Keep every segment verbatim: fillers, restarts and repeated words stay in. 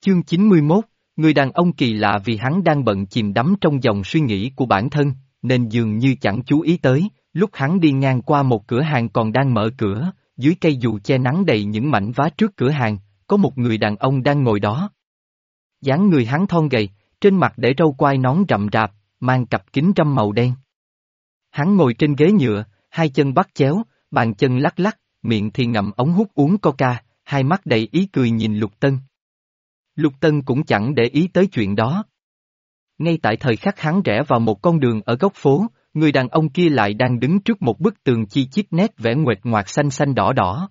Chương chín mươi mốt, người đàn ông kỳ lạ vì hắn đang bận chìm đắm trong dòng suy nghĩ của bản thân, nên dường như chẳng chú ý tới, lúc hắn đi ngang qua một cửa hàng còn đang mở cửa, dưới cây dù che nắng đầy những mảnh vá trước cửa hàng, có một người đàn ông đang ngồi đó. Dáng người hắn thon gầy, trên mặt để râu quai nón rậm rạp, mang cặp kính râm màu đen. Hắn ngồi trên ghế nhựa, hai chân bắt chéo, bàn chân lắc lắc, miệng thì ngậm ống hút uống coca, hai mắt đầy ý cười nhìn Lục Tân. Lục Tân cũng chẳng để ý tới chuyện đó. Ngay tại thời khắc hắn rẽ vào một con đường ở góc phố, người đàn ông kia lại đang đứng trước một bức tường chi chít nét vẽ nguệch ngoạc xanh xanh đỏ đỏ.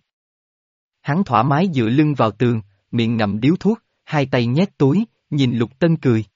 Hắn thoải mái dựa lưng vào tường, miệng ngậm điếu thuốc, hai tay nhét túi, nhìn Lục Tân cười.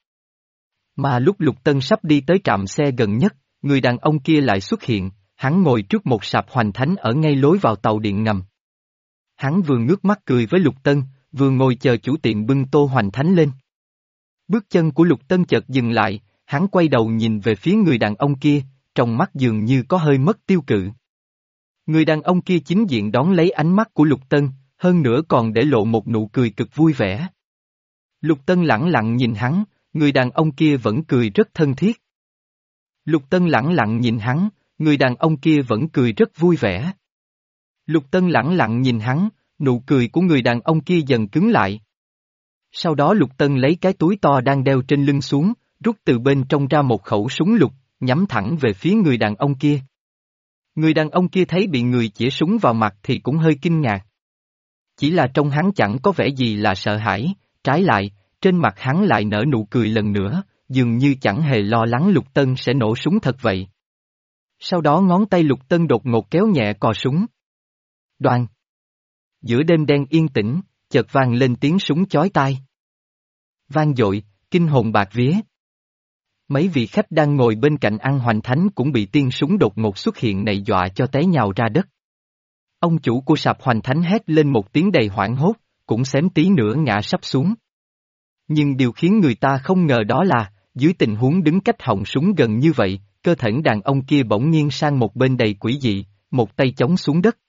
Mà lúc Lục Tân sắp đi tới trạm xe gần nhất, người đàn ông kia lại xuất hiện, hắn ngồi trước một sạp hoành thánh ở ngay lối vào tàu điện ngầm. Hắn vừa ngước mắt cười với Lục Tân, vừa ngồi chờ chủ tiệm bưng tô hoành thánh lên. Bước chân của Lục Tân chợt dừng lại, hắn quay đầu nhìn về phía người đàn ông kia, trong mắt dường như có hơi mất tiêu cự. Người đàn ông kia chính diện đón lấy ánh mắt của Lục Tân, hơn nữa còn để lộ một nụ cười cực vui vẻ. Lục Tân lẳng lặng nhìn hắn, người đàn ông kia vẫn cười rất thân thiết. Lục Tân lẳng lặng nhìn hắn, người đàn ông kia vẫn cười rất vui vẻ. Lục Tân lẳng lặng nhìn hắn, nụ cười của người đàn ông kia dần cứng lại. Sau đó Lục Tân lấy cái túi to đang đeo trên lưng xuống, rút từ bên trong ra một khẩu súng lục, nhắm thẳng về phía người đàn ông kia. Người đàn ông kia thấy bị người chĩa súng vào mặt thì cũng hơi kinh ngạc. Chỉ là trong hắn chẳng có vẻ gì là sợ hãi, trái lại, trên mặt hắn lại nở nụ cười lần nữa, dường như chẳng hề lo lắng Lục Tân sẽ nổ súng thật vậy. Sau đó ngón tay Lục Tân đột ngột kéo nhẹ cò súng. Đoan. Giữa đêm đen yên tĩnh, chợt vang lên tiếng súng chói tai. Vang dội, kinh hồn bạt vía. Mấy vị khách đang ngồi bên cạnh ăn hoành thánh cũng bị tiếng súng đột ngột xuất hiện này dọa cho té nhào ra đất. Ông chủ của sạp hoành thánh hét lên một tiếng đầy hoảng hốt, cũng xém tí nữa ngã sắp xuống. Nhưng điều khiến người ta không ngờ đó là, dưới tình huống đứng cách họng súng gần như vậy, cơ thể đàn ông kia bỗng nghiêng sang một bên đầy quỷ dị, một tay chống xuống đất.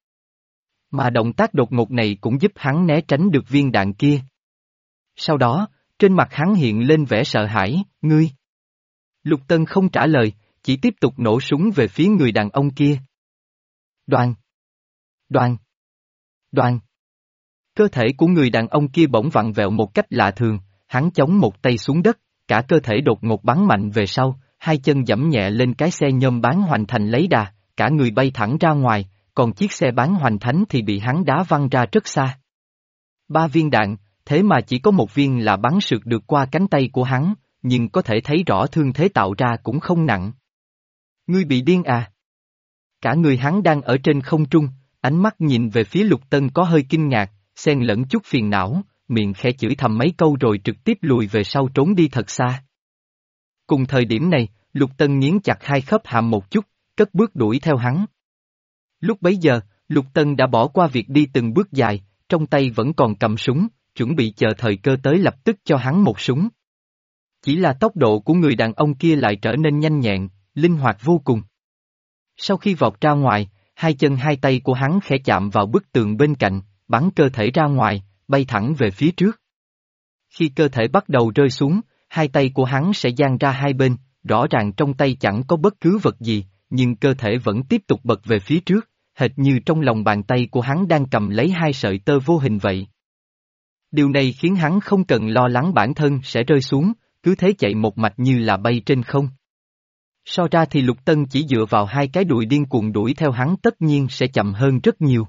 Mà động tác đột ngột này cũng giúp hắn né tránh được viên đạn kia. Sau đó, trên mặt hắn hiện lên vẻ sợ hãi, ngươi. Lục Tân không trả lời, chỉ tiếp tục nổ súng về phía người đàn ông kia. Đoan. Đoan. Đoan. Cơ thể của người đàn ông kia bỗng vặn vẹo một cách lạ thường, hắn chống một tay xuống đất, cả cơ thể đột ngột bắn mạnh về sau, hai chân giẫm nhẹ lên cái xe nhôm bán hoành thành lấy đà, cả người bay thẳng ra ngoài, còn chiếc xe bán hoành thánh thì bị hắn đá văng ra rất xa. Ba viên đạn, thế mà chỉ có một viên là bắn sượt được qua cánh tay của hắn, nhưng có thể thấy rõ thương thế tạo ra cũng không nặng. Ngươi bị điên à? Cả người hắn đang ở trên không trung, ánh mắt nhìn về phía Lục Tân có hơi kinh ngạc, xen lẫn chút phiền não, miệng khẽ chửi thầm mấy câu rồi trực tiếp lùi về sau trốn đi thật xa. Cùng thời điểm này, Lục Tân nghiến chặt hai khớp hàm một chút, cất bước đuổi theo hắn. Lúc bấy giờ, Lục Tân đã bỏ qua việc đi từng bước dài, trong tay vẫn còn cầm súng, chuẩn bị chờ thời cơ tới lập tức cho hắn một súng. Chỉ là tốc độ của người đàn ông kia lại trở nên nhanh nhẹn, linh hoạt vô cùng. Sau khi vọt ra ngoài, hai chân hai tay của hắn khẽ chạm vào bức tường bên cạnh, bắn cơ thể ra ngoài, bay thẳng về phía trước. Khi cơ thể bắt đầu rơi xuống, hai tay của hắn sẽ dang ra hai bên, rõ ràng trong tay chẳng có bất cứ vật gì, nhưng cơ thể vẫn tiếp tục bật về phía trước, hệt như trong lòng bàn tay của hắn đang cầm lấy hai sợi tơ vô hình vậy. Điều này khiến hắn không cần lo lắng bản thân sẽ rơi xuống, cứ thế chạy một mạch như là bay trên không. So ra thì Lục Tân chỉ dựa vào hai cái đùi điên cuồng đuổi theo hắn tất nhiên sẽ chậm hơn rất nhiều.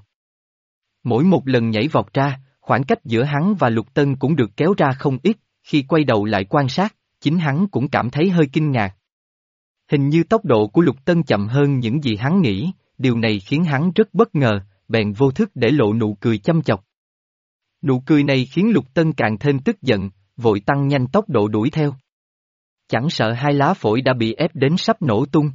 Mỗi một lần nhảy vọt ra, khoảng cách giữa hắn và Lục Tân cũng được kéo ra không ít, khi quay đầu lại quan sát, chính hắn cũng cảm thấy hơi kinh ngạc. Hình như tốc độ của Lục Tân chậm hơn những gì hắn nghĩ, điều này khiến hắn rất bất ngờ, bèn vô thức để lộ nụ cười chăm chọc. Nụ cười này khiến Lục Tân càng thêm tức giận, vội tăng nhanh tốc độ đuổi theo. Chẳng sợ hai lá phổi đã bị ép đến sắp nổ tung.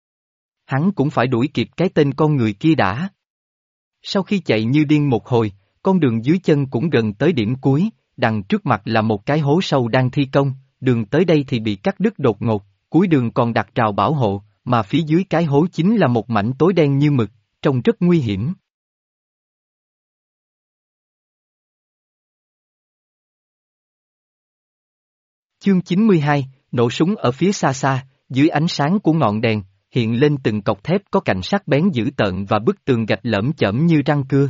Hắn cũng phải đuổi kịp cái tên con người kia đã. Sau khi chạy như điên một hồi, con đường dưới chân cũng gần tới điểm cuối, đằng trước mặt là một cái hố sâu đang thi công, đường tới đây thì bị cắt đứt đột ngột, cuối đường còn đặt rào bảo hộ, mà phía dưới cái hố chính là một mảnh tối đen như mực, trông rất nguy hiểm. Chương chín mươi hai, nổ súng ở phía xa xa, dưới ánh sáng của ngọn đèn, hiện lên từng cọc thép có cạnh sắc bén dữ tợn và bức tường gạch lởm chởm như răng cưa.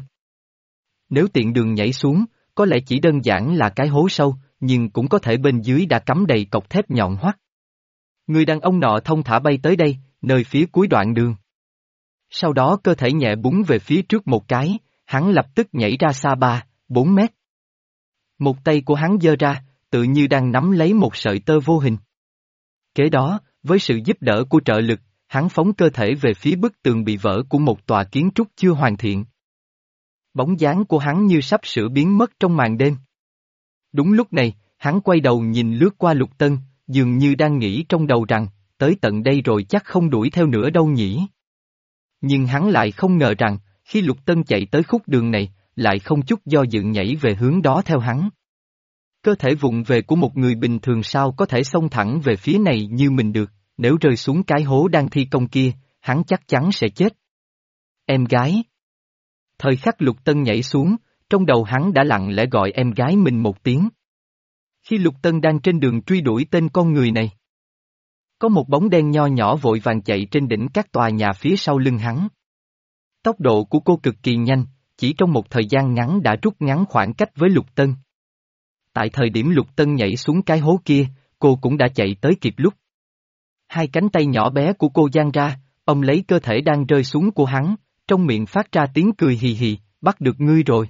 Nếu tiện đường nhảy xuống, có lẽ chỉ đơn giản là cái hố sâu, nhưng cũng có thể bên dưới đã cắm đầy cọc thép nhọn hoắt. Người đàn ông nọ thông thả bay tới đây, nơi phía cuối đoạn đường. Sau đó cơ thể nhẹ búng về phía trước một cái, hắn lập tức nhảy ra xa ba, bốn mét. Một tay của hắn giơ ra, tự như đang nắm lấy một sợi tơ vô hình. Kế đó, với sự giúp đỡ của trợ lực, hắn phóng cơ thể về phía bức tường bị vỡ của một tòa kiến trúc chưa hoàn thiện. Bóng dáng của hắn như sắp sửa biến mất trong màn đêm. Đúng lúc này, hắn quay đầu nhìn lướt qua Lục Tân, dường như đang nghĩ trong đầu rằng, tới tận đây rồi chắc không đuổi theo nữa đâu nhỉ. Nhưng hắn lại không ngờ rằng, khi Lục Tân chạy tới khúc đường này, lại không chút do dự nhảy về hướng đó theo hắn. Cơ thể vụng về của một người bình thường sao có thể xông thẳng về phía này như mình được, nếu rơi xuống cái hố đang thi công kia, hắn chắc chắn sẽ chết. Em gái. Thời khắc Lục Tân nhảy xuống, trong đầu hắn đã lặng lẽ gọi em gái mình một tiếng. Khi Lục Tân đang trên đường truy đuổi tên con người này, có một bóng đen nho nhỏ vội vàng chạy trên đỉnh các tòa nhà phía sau lưng hắn. Tốc độ của cô cực kỳ nhanh, chỉ trong một thời gian ngắn đã rút ngắn khoảng cách với Lục Tân. Tại thời điểm Lục Tân nhảy xuống cái hố kia, cô cũng đã chạy tới kịp lúc. Hai cánh tay nhỏ bé của cô giang ra, ôm lấy cơ thể đang rơi xuống của hắn, trong miệng phát ra tiếng cười hì hì, bắt được ngươi rồi.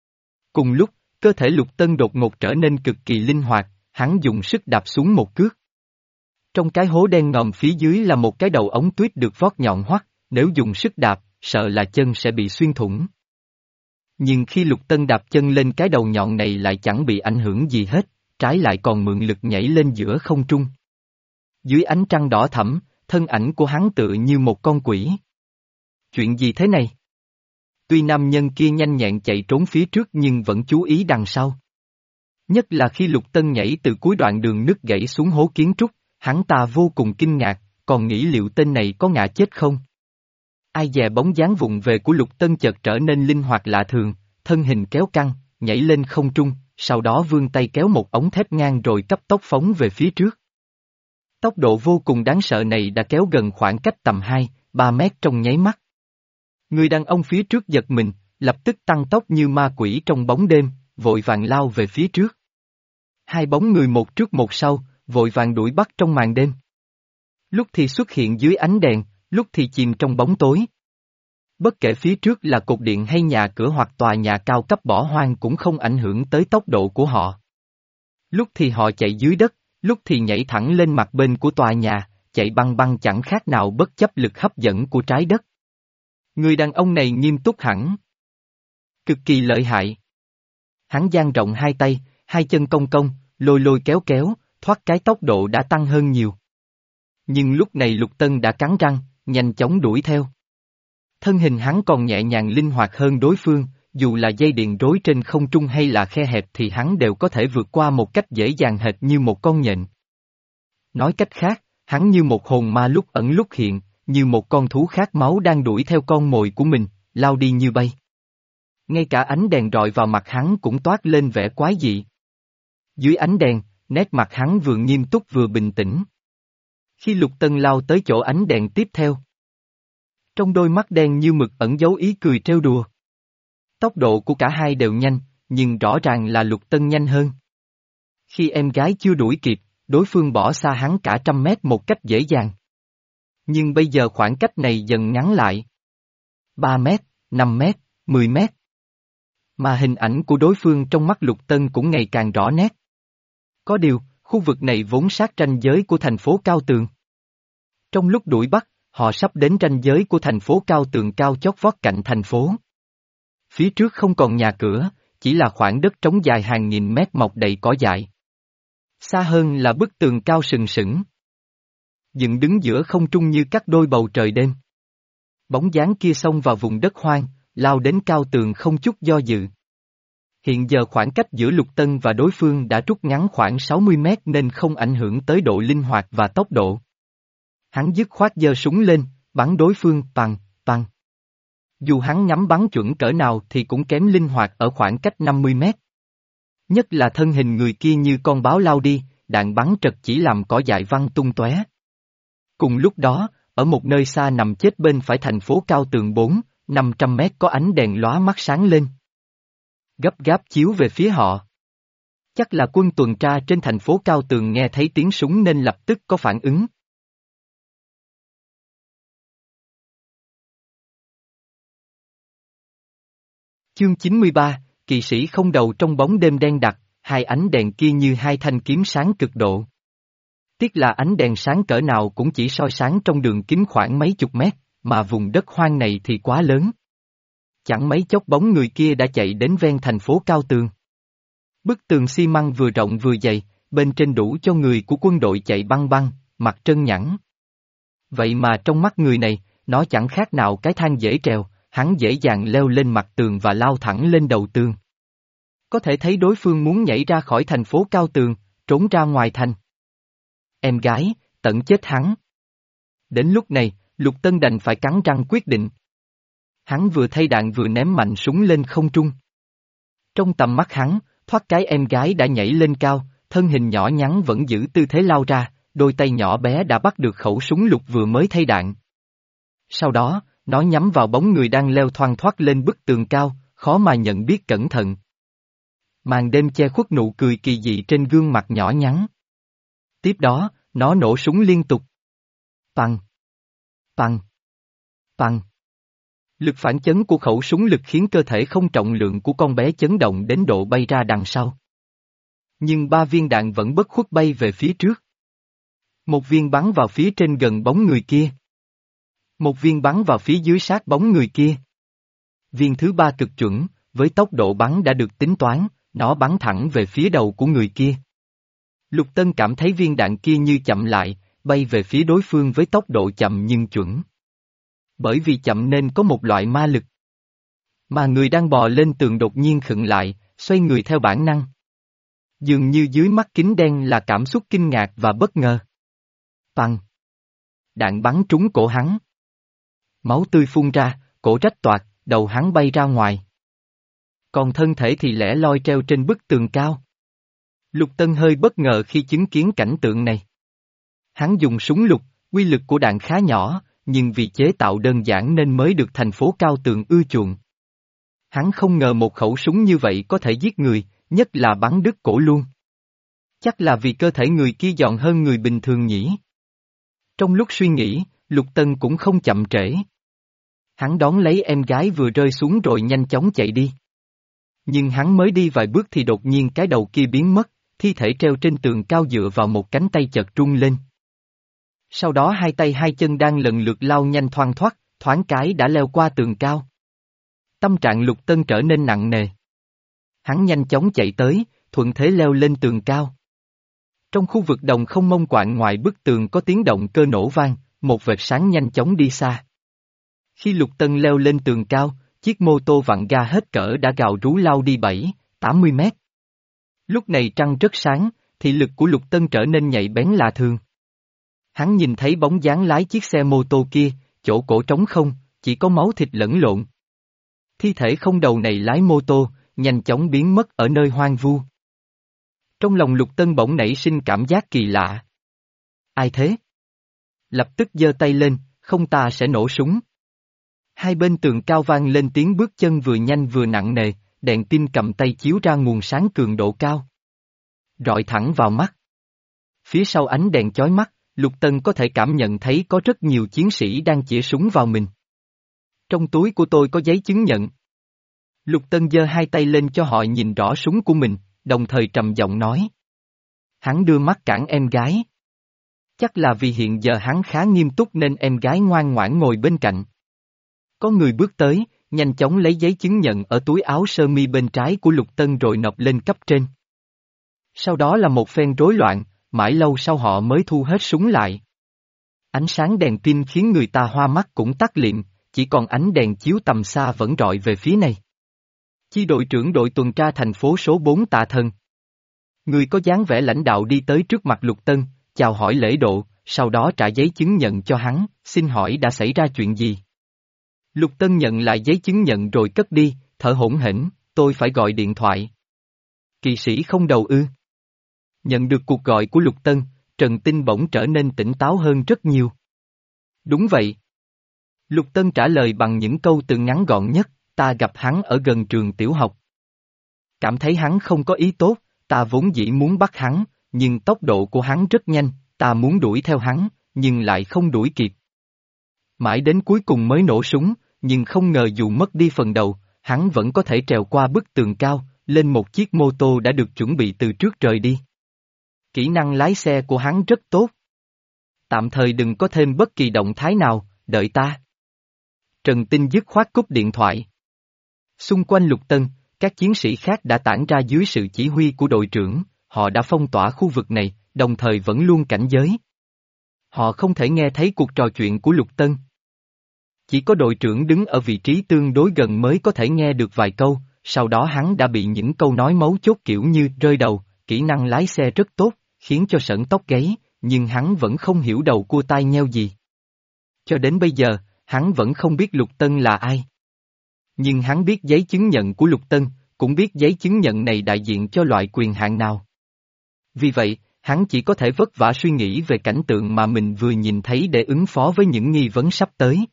Cùng lúc, cơ thể Lục Tân đột ngột trở nên cực kỳ linh hoạt, hắn dùng sức đạp xuống một cước. Trong cái hố đen ngòm phía dưới là một cái đầu ống tuyết được vót nhọn hoắt, nếu dùng sức đạp, sợ là chân sẽ bị xuyên thủng. Nhưng khi Lục Tân đạp chân lên cái đầu nhọn này lại chẳng bị ảnh hưởng gì hết, trái lại còn mượn lực nhảy lên giữa không trung. Dưới ánh trăng đỏ thẫm, thân ảnh của hắn tựa như một con quỷ. Chuyện gì thế này? Tuy nam nhân kia nhanh nhẹn chạy trốn phía trước nhưng vẫn chú ý đằng sau. Nhất là khi Lục Tân nhảy từ cuối đoạn đường nứt gãy xuống hố kiến trúc, hắn ta vô cùng kinh ngạc, còn nghĩ liệu tên này có ngã chết không? Ai dè bóng dáng vụng về của Lục Tân chợt trở nên linh hoạt lạ thường, thân hình kéo căng, nhảy lên không trung, sau đó vươn tay kéo một ống thép ngang rồi cấp tốc phóng về phía trước. Tốc độ vô cùng đáng sợ này đã kéo gần khoảng cách tầm hai, ba mét trong nháy mắt. Người đàn ông phía trước giật mình, lập tức tăng tốc như ma quỷ trong bóng đêm, vội vàng lao về phía trước. Hai bóng người một trước một sau, vội vàng đuổi bắt trong màn đêm. Lúc thì xuất hiện dưới ánh đèn, lúc thì chìm trong bóng tối. Bất kể phía trước là cột điện hay nhà cửa hoặc tòa nhà cao cấp bỏ hoang cũng không ảnh hưởng tới tốc độ của họ. Lúc thì họ chạy dưới đất, lúc thì nhảy thẳng lên mặt bên của tòa nhà, chạy băng băng chẳng khác nào bất chấp lực hấp dẫn của trái đất. Người đàn ông này nghiêm túc hẳn. Cực kỳ lợi hại. Hắn dang rộng hai tay, hai chân cong cong, lôi lôi kéo kéo, thoát cái tốc độ đã tăng hơn nhiều. Nhưng lúc này Lục Tân đã cắn răng, nhanh chóng đuổi theo. Thân hình hắn còn nhẹ nhàng linh hoạt hơn đối phương, dù là dây điện rối trên không trung hay là khe hẹp thì hắn đều có thể vượt qua một cách dễ dàng hệt như một con nhện. Nói cách khác, hắn như một hồn ma lúc ẩn lúc hiện, như một con thú khát máu đang đuổi theo con mồi của mình, lao đi như bay. Ngay cả ánh đèn rọi vào mặt hắn cũng toát lên vẻ quái dị. Dưới ánh đèn, nét mặt hắn vừa nghiêm túc vừa bình tĩnh. Khi Lục Tân lao tới chỗ ánh đèn tiếp theo, trong đôi mắt đen như mực ẩn dấu ý cười trêu đùa. Tốc độ của cả hai đều nhanh, nhưng rõ ràng là Lục Tân nhanh hơn. Khi em gái chưa đuổi kịp, đối phương bỏ xa hắn cả trăm mét một cách dễ dàng. Nhưng bây giờ khoảng cách này dần ngắn lại. ba mét, năm mét, mười mét. Mà hình ảnh của đối phương trong mắt Lục Tân cũng ngày càng rõ nét. Có điều, khu vực này vốn sát ranh giới của thành phố Cao Tường. Trong lúc đuổi bắt, họ sắp đến ranh giới của thành phố Cao Tường cao chót vót cạnh thành phố. Phía trước không còn nhà cửa, chỉ là khoảng đất trống dài hàng nghìn mét mọc đầy cỏ dại. Xa hơn là bức tường cao sừng sững, dựng đứng giữa không trung như các đôi bầu trời đêm. Bóng dáng kia xông vào vùng đất hoang, lao đến Cao Tường không chút do dự. Hiện giờ khoảng cách giữa Lục Tân và đối phương đã rút ngắn khoảng sáu mươi mét nên không ảnh hưởng tới độ linh hoạt và tốc độ. Hắn dứt khoát giơ súng lên, bắn đối phương bằng, bằng. Dù hắn nhắm bắn chuẩn cỡ nào thì cũng kém linh hoạt ở khoảng cách năm mươi mét. Nhất là thân hình người kia như con báo lao đi, đạn bắn trật chỉ làm cỏ dại văng tung tóe. Cùng lúc đó, ở một nơi xa nằm chết bên phải thành phố cao tường bốn, năm trăm mét có ánh đèn lóa mắt sáng lên. Gấp gáp chiếu về phía họ. Chắc là quân tuần tra trên thành phố cao tường nghe thấy tiếng súng nên lập tức có phản ứng. Chương chín mươi ba, kỵ sĩ không đầu trong bóng đêm đen đặc, hai ánh đèn kia như hai thanh kiếm sáng cực độ. Tiếc là ánh đèn sáng cỡ nào cũng chỉ soi sáng trong đường kính khoảng mấy chục mét, mà vùng đất hoang này thì quá lớn. Chẳng mấy chốc bóng người kia đã chạy đến ven thành phố cao tường. Bức tường xi măng vừa rộng vừa dày, bên trên đủ cho người của quân đội chạy băng băng, mặt trơn nhẵn. Vậy mà trong mắt người này, nó chẳng khác nào cái thang dễ trèo, hắn dễ dàng leo lên mặt tường và lao thẳng lên đầu tường. Có thể thấy đối phương muốn nhảy ra khỏi thành phố cao tường, trốn ra ngoài thành. Em gái, tận chết hắn. Đến lúc này, Lục Tân đành phải cắn răng quyết định. Hắn vừa thay đạn vừa ném mạnh súng lên không trung. Trong tầm mắt hắn, thoát cái em gái đã nhảy lên cao, thân hình nhỏ nhắn vẫn giữ tư thế lao ra, đôi tay nhỏ bé đã bắt được khẩu súng lục vừa mới thay đạn. Sau đó, nó nhắm vào bóng người đang leo thoăn thoắt lên bức tường cao, khó mà nhận biết cẩn thận. Màn đêm che khuất nụ cười kỳ dị trên gương mặt nhỏ nhắn. Tiếp đó, nó nổ súng liên tục. Păng! Păng! Păng! Lực phản chấn của khẩu súng lực khiến cơ thể không trọng lượng của con bé chấn động đến độ bay ra đằng sau. Nhưng ba viên đạn vẫn bất khuất bay về phía trước. Một viên bắn vào phía trên gần bóng người kia. Một viên bắn vào phía dưới sát bóng người kia. Viên thứ ba cực chuẩn, với tốc độ bắn đã được tính toán, nó bắn thẳng về phía đầu của người kia. Lục Tân cảm thấy viên đạn kia như chậm lại, bay về phía đối phương với tốc độ chậm nhưng chuẩn. Bởi vì chậm nên có một loại ma lực. Mà người đang bò lên tường đột nhiên khựng lại, xoay người theo bản năng. Dường như dưới mắt kính đen là cảm xúc kinh ngạc và bất ngờ. Păng! Đạn bắn trúng cổ hắn. Máu tươi phun ra, cổ rách toạc, đầu hắn bay ra ngoài. Còn thân thể thì lẻ loi treo trên bức tường cao. Lục Tân hơi bất ngờ khi chứng kiến cảnh tượng này. Hắn dùng súng lục, uy lực của đạn khá nhỏ, nhưng vì chế tạo đơn giản nên mới được thành phố cao tường ưa chuộng. Hắn không ngờ một khẩu súng như vậy có thể giết người, nhất là bắn đứt cổ luôn. Chắc là vì cơ thể người kia giòn hơn người bình thường nhỉ. Trong lúc suy nghĩ, Lục Tân cũng không chậm trễ. Hắn đón lấy em gái vừa rơi xuống rồi nhanh chóng chạy đi. Nhưng hắn mới đi vài bước thì đột nhiên cái đầu kia biến mất, thi thể treo trên tường cao dựa vào một cánh tay chợt rung lên. Sau đó hai tay hai chân đang lần lượt lao nhanh thoăn thoắt, thoáng cái đã leo qua tường cao. Tâm trạng Lục Tân trở nên nặng nề. Hắn nhanh chóng chạy tới, thuận thế leo lên tường cao. Trong khu vực đồng không mông quạng ngoài bức tường có tiếng động cơ nổ vang, một vệt sáng nhanh chóng đi xa. Khi Lục Tân leo lên tường cao, chiếc mô tô vặn ga hết cỡ đã gào rú lao đi bảy, tám mươi mét. Lúc này trăng rất sáng, thị lực của Lục Tân trở nên nhạy bén lạ thường. Hắn nhìn thấy bóng dáng lái chiếc xe mô tô kia, chỗ cổ trống không, chỉ có máu thịt lẫn lộn. Thi thể không đầu này lái mô tô, nhanh chóng biến mất ở nơi hoang vu. Trong lòng Lục Tân bỗng nảy sinh cảm giác kỳ lạ. Ai thế? Lập tức giơ tay lên, không ta sẽ nổ súng. Hai bên tường cao vang lên tiếng bước chân vừa nhanh vừa nặng nề, đèn tin cầm tay chiếu ra nguồn sáng cường độ cao. Rọi thẳng vào mắt. Phía sau ánh đèn chói mắt, Lục Tân có thể cảm nhận thấy có rất nhiều chiến sĩ đang chĩa súng vào mình. Trong túi của tôi có giấy chứng nhận. Lục Tân giơ hai tay lên cho họ nhìn rõ súng của mình, đồng thời trầm giọng nói. Hắn đưa mắt cản em gái. Chắc là vì hiện giờ hắn khá nghiêm túc nên em gái ngoan ngoãn ngồi bên cạnh. Có người bước tới, nhanh chóng lấy giấy chứng nhận ở túi áo sơ mi bên trái của Lục Tân rồi nộp lên cấp trên. Sau đó là một phen rối loạn, mãi lâu sau họ mới thu hết súng lại. Ánh sáng đèn pin khiến người ta hoa mắt cũng tắt liệm, chỉ còn ánh đèn chiếu tầm xa vẫn rọi về phía này. Chi đội trưởng đội tuần tra thành phố số bốn Tạ Thần. Người có dáng vẻ lãnh đạo đi tới trước mặt Lục Tân, chào hỏi lễ độ, sau đó trả giấy chứng nhận cho hắn, xin hỏi đã xảy ra chuyện gì. Lục Tân nhận lại giấy chứng nhận rồi cất đi, thở hổn hển, tôi phải gọi điện thoại. Kỵ sĩ không đầu ư. Nhận được cuộc gọi của Lục Tân, Trần Tinh bỗng trở nên tỉnh táo hơn rất nhiều. Đúng vậy. Lục Tân trả lời bằng những câu từ ngắn gọn nhất, ta gặp hắn ở gần trường tiểu học. Cảm thấy hắn không có ý tốt, ta vốn dĩ muốn bắt hắn, nhưng tốc độ của hắn rất nhanh, ta muốn đuổi theo hắn, nhưng lại không đuổi kịp. Mãi đến cuối cùng mới nổ súng, nhưng không ngờ dù mất đi phần đầu, hắn vẫn có thể trèo qua bức tường cao, lên một chiếc mô tô đã được chuẩn bị từ trước rời đi. Kỹ năng lái xe của hắn rất tốt. Tạm thời đừng có thêm bất kỳ động thái nào, đợi ta. Trần Tinh dứt khoát cúp điện thoại. Xung quanh Lục Tân, các chiến sĩ khác đã tản ra dưới sự chỉ huy của đội trưởng, họ đã phong tỏa khu vực này, đồng thời vẫn luôn cảnh giới. Họ không thể nghe thấy cuộc trò chuyện của Lục Tân. Chỉ có đội trưởng đứng ở vị trí tương đối gần mới có thể nghe được vài câu, sau đó hắn đã bị những câu nói mấu chốt kiểu như rơi đầu, kỹ năng lái xe rất tốt, khiến cho sởn tóc gáy, nhưng hắn vẫn không hiểu đầu cua tai nheo gì. Cho đến bây giờ, hắn vẫn không biết Lục Tân là ai. Nhưng hắn biết giấy chứng nhận của Lục Tân, cũng biết giấy chứng nhận này đại diện cho loại quyền hạn nào. Vì vậy, hắn chỉ có thể vất vả suy nghĩ về cảnh tượng mà mình vừa nhìn thấy để ứng phó với những nghi vấn sắp tới.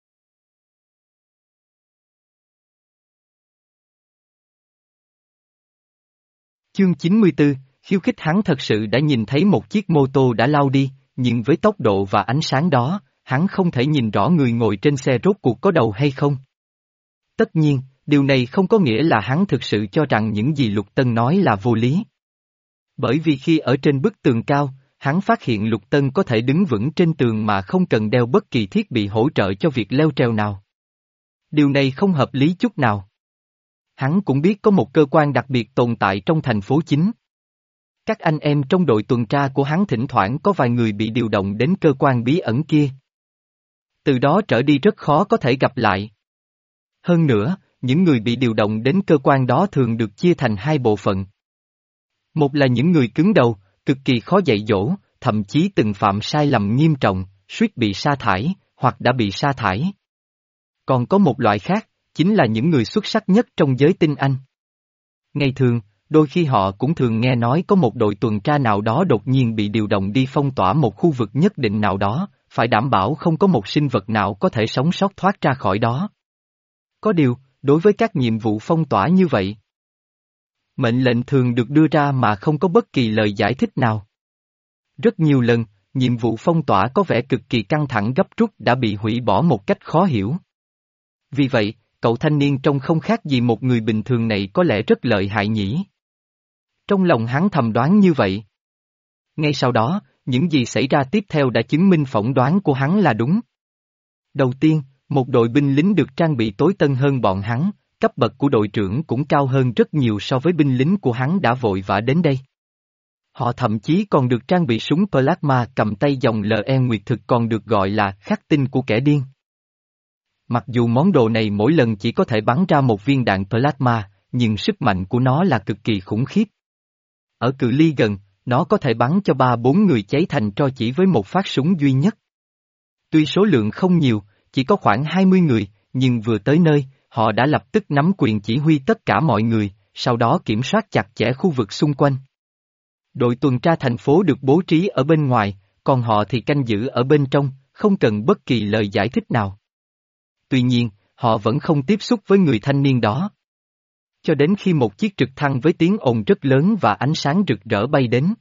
Chương chín mươi tư, khiêu khích. Hắn thật sự đã nhìn thấy một chiếc mô tô đã lao đi, nhưng với tốc độ và ánh sáng đó, hắn không thể nhìn rõ người ngồi trên xe rốt cuộc có đầu hay không. Tất nhiên, điều này không có nghĩa là hắn thực sự cho rằng những gì Lục Tân nói là vô lý. Bởi vì khi ở trên bức tường cao, hắn phát hiện Lục Tân có thể đứng vững trên tường mà không cần đeo bất kỳ thiết bị hỗ trợ cho việc leo trèo nào. Điều này không hợp lý chút nào. Hắn cũng biết có một cơ quan đặc biệt tồn tại trong thành phố chính. Các anh em trong đội tuần tra của hắn thỉnh thoảng có vài người bị điều động đến cơ quan bí ẩn kia. Từ đó trở đi rất khó có thể gặp lại. Hơn nữa, những người bị điều động đến cơ quan đó thường được chia thành hai bộ phận. Một là những người cứng đầu, cực kỳ khó dạy dỗ, thậm chí từng phạm sai lầm nghiêm trọng, suýt bị sa thải, hoặc đã bị sa thải. Còn có một loại khác, chính là những người xuất sắc nhất trong giới tinh anh. Ngày thường, đôi khi họ cũng thường nghe nói có một đội tuần tra nào đó đột nhiên bị điều động đi phong tỏa một khu vực nhất định nào đó, phải đảm bảo không có một sinh vật nào có thể sống sót thoát ra khỏi đó. Có điều, đối với các nhiệm vụ phong tỏa như vậy, mệnh lệnh thường được đưa ra mà không có bất kỳ lời giải thích nào. Rất nhiều lần, nhiệm vụ phong tỏa có vẻ cực kỳ căng thẳng gấp rút đã bị hủy bỏ một cách khó hiểu. Vì vậy, cậu thanh niên trông không khác gì một người bình thường này có lẽ rất lợi hại nhỉ. Trong lòng hắn thầm đoán như vậy. Ngay sau đó, những gì xảy ra tiếp theo đã chứng minh phỏng đoán của hắn là đúng. Đầu tiên, một đội binh lính được trang bị tối tân hơn bọn hắn, cấp bậc của đội trưởng cũng cao hơn rất nhiều so với binh lính của hắn đã vội vã đến đây. Họ thậm chí còn được trang bị súng plasma cầm tay dòng lờ e nguyệt thực còn được gọi là khắc tinh của kẻ điên. Mặc dù món đồ này mỗi lần chỉ có thể bắn ra một viên đạn plasma, nhưng sức mạnh của nó là cực kỳ khủng khiếp. Ở cự ly gần, nó có thể bắn cho ba bốn người cháy thành tro chỉ với một phát súng duy nhất. Tuy số lượng không nhiều, chỉ có khoảng hai mươi người, nhưng vừa tới nơi, họ đã lập tức nắm quyền chỉ huy tất cả mọi người, sau đó kiểm soát chặt chẽ khu vực xung quanh. Đội tuần tra thành phố được bố trí ở bên ngoài, còn họ thì canh giữ ở bên trong, không cần bất kỳ lời giải thích nào. Tuy nhiên, họ vẫn không tiếp xúc với người thanh niên đó. Cho đến khi một chiếc trực thăng với tiếng ồn rất lớn và ánh sáng rực rỡ bay đến.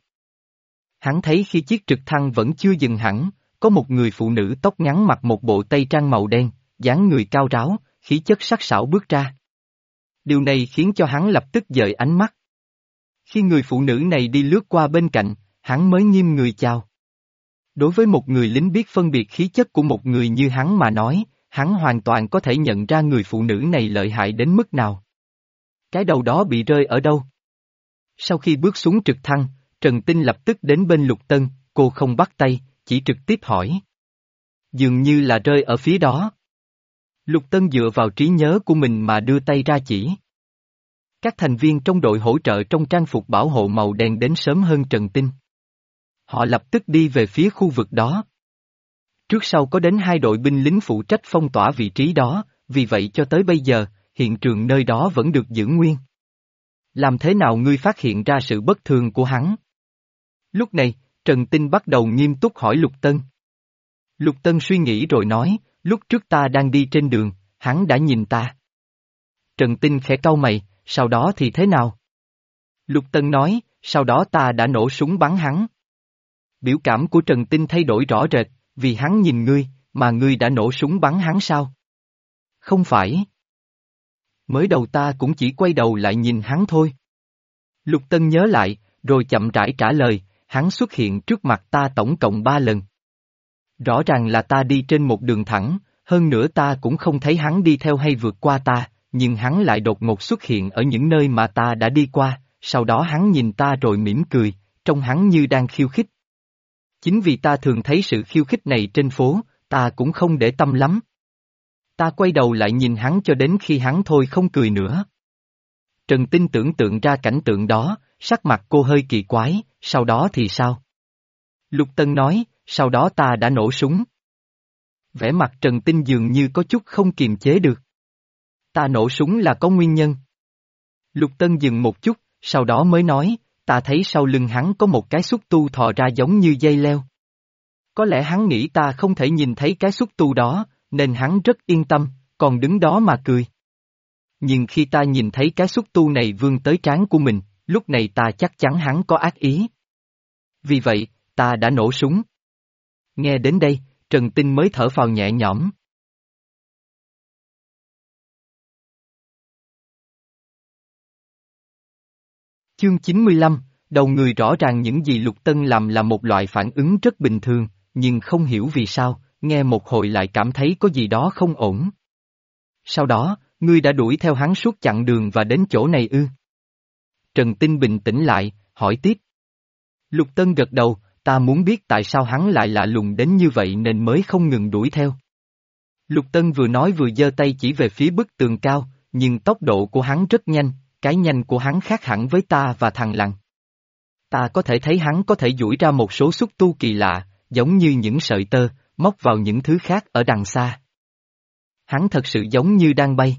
Hắn thấy khi chiếc trực thăng vẫn chưa dừng hẳn, có một người phụ nữ tóc ngắn mặc một bộ tây trang màu đen, dáng người cao ráo, khí chất sắc sảo bước ra. Điều này khiến cho hắn lập tức dời ánh mắt. Khi người phụ nữ này đi lướt qua bên cạnh, hắn mới nghiêm người chào. Đối với một người lính biết phân biệt khí chất của một người như hắn mà nói, hắn hoàn toàn có thể nhận ra người phụ nữ này lợi hại đến mức nào. Cái đầu đó bị rơi ở đâu? Sau khi bước xuống trực thăng, Trần Tinh lập tức đến bên Lục Tân, cô không bắt tay, chỉ trực tiếp hỏi. Dường như là rơi ở phía đó. Lục Tân dựa vào trí nhớ của mình mà đưa tay ra chỉ. Các thành viên trong đội hỗ trợ trong trang phục bảo hộ màu đen đến sớm hơn Trần Tinh. Họ lập tức đi về phía khu vực đó. Trước sau có đến hai đội binh lính phụ trách phong tỏa vị trí đó, vì vậy cho tới bây giờ, hiện trường nơi đó vẫn được giữ nguyên. Làm thế nào ngươi phát hiện ra sự bất thường của hắn? Lúc này, Trần Tinh bắt đầu nghiêm túc hỏi Lục Tân. Lục Tân suy nghĩ rồi nói, lúc trước ta đang đi trên đường, hắn đã nhìn ta. Trần Tinh khẽ cau mày, sau đó thì thế nào? Lục Tân nói, sau đó ta đã nổ súng bắn hắn. Biểu cảm của Trần Tinh thay đổi rõ rệt, vì hắn nhìn ngươi, mà ngươi đã nổ súng bắn hắn sao? Không phải. Mới đầu ta cũng chỉ quay đầu lại nhìn hắn thôi. Lục Tân nhớ lại, rồi chậm rãi trả lời, hắn xuất hiện trước mặt ta tổng cộng ba lần. Rõ ràng là ta đi trên một đường thẳng, hơn nữa ta cũng không thấy hắn đi theo hay vượt qua ta, nhưng hắn lại đột ngột xuất hiện ở những nơi mà ta đã đi qua, sau đó hắn nhìn ta rồi mỉm cười, trông hắn như đang khiêu khích. Chính vì ta thường thấy sự khiêu khích này trên phố, ta cũng không để tâm lắm. Ta quay đầu lại nhìn hắn cho đến khi hắn thôi không cười nữa. Trần Tinh tưởng tượng ra cảnh tượng đó, sắc mặt cô hơi kỳ quái, sau đó thì sao? Lục Tân nói, sau đó ta đã nổ súng. Vẻ mặt Trần Tinh dường như có chút không kiềm chế được. Ta nổ súng là có nguyên nhân. Lục Tân dừng một chút, sau đó mới nói, ta thấy sau lưng hắn có một cái xúc tu thò ra giống như dây leo. Có lẽ hắn nghĩ ta không thể nhìn thấy cái xúc tu đó, nên hắn rất yên tâm, còn đứng đó mà cười. Nhưng khi ta nhìn thấy cái xúc tu này vươn tới trán của mình, lúc này ta chắc chắn hắn có ác ý. Vì vậy, ta đã nổ súng. Nghe đến đây, Trần Tinh mới thở phào nhẹ nhõm. Chương chín mươi lăm, đầu người rõ ràng những gì Lục Tân làm là một loại phản ứng rất bình thường, nhưng không hiểu vì sao, nghe một hồi lại cảm thấy có gì đó không ổn. Sau đó, ngươi đã đuổi theo hắn suốt chặng đường và đến chỗ này ư? Trần Tinh bình tĩnh lại, hỏi tiếp. Lục Tân gật đầu, ta muốn biết tại sao hắn lại lạ lùng đến như vậy nên mới không ngừng đuổi theo. Lục Tân vừa nói vừa giơ tay chỉ về phía bức tường cao, nhưng tốc độ của hắn rất nhanh, cái nhanh của hắn khác hẳn với ta và thằng Lăng. Ta có thể thấy hắn có thể duỗi ra một số xúc tu kỳ lạ, giống như những sợi tơ, móc vào những thứ khác ở đằng xa. Hắn thật sự giống như đang bay.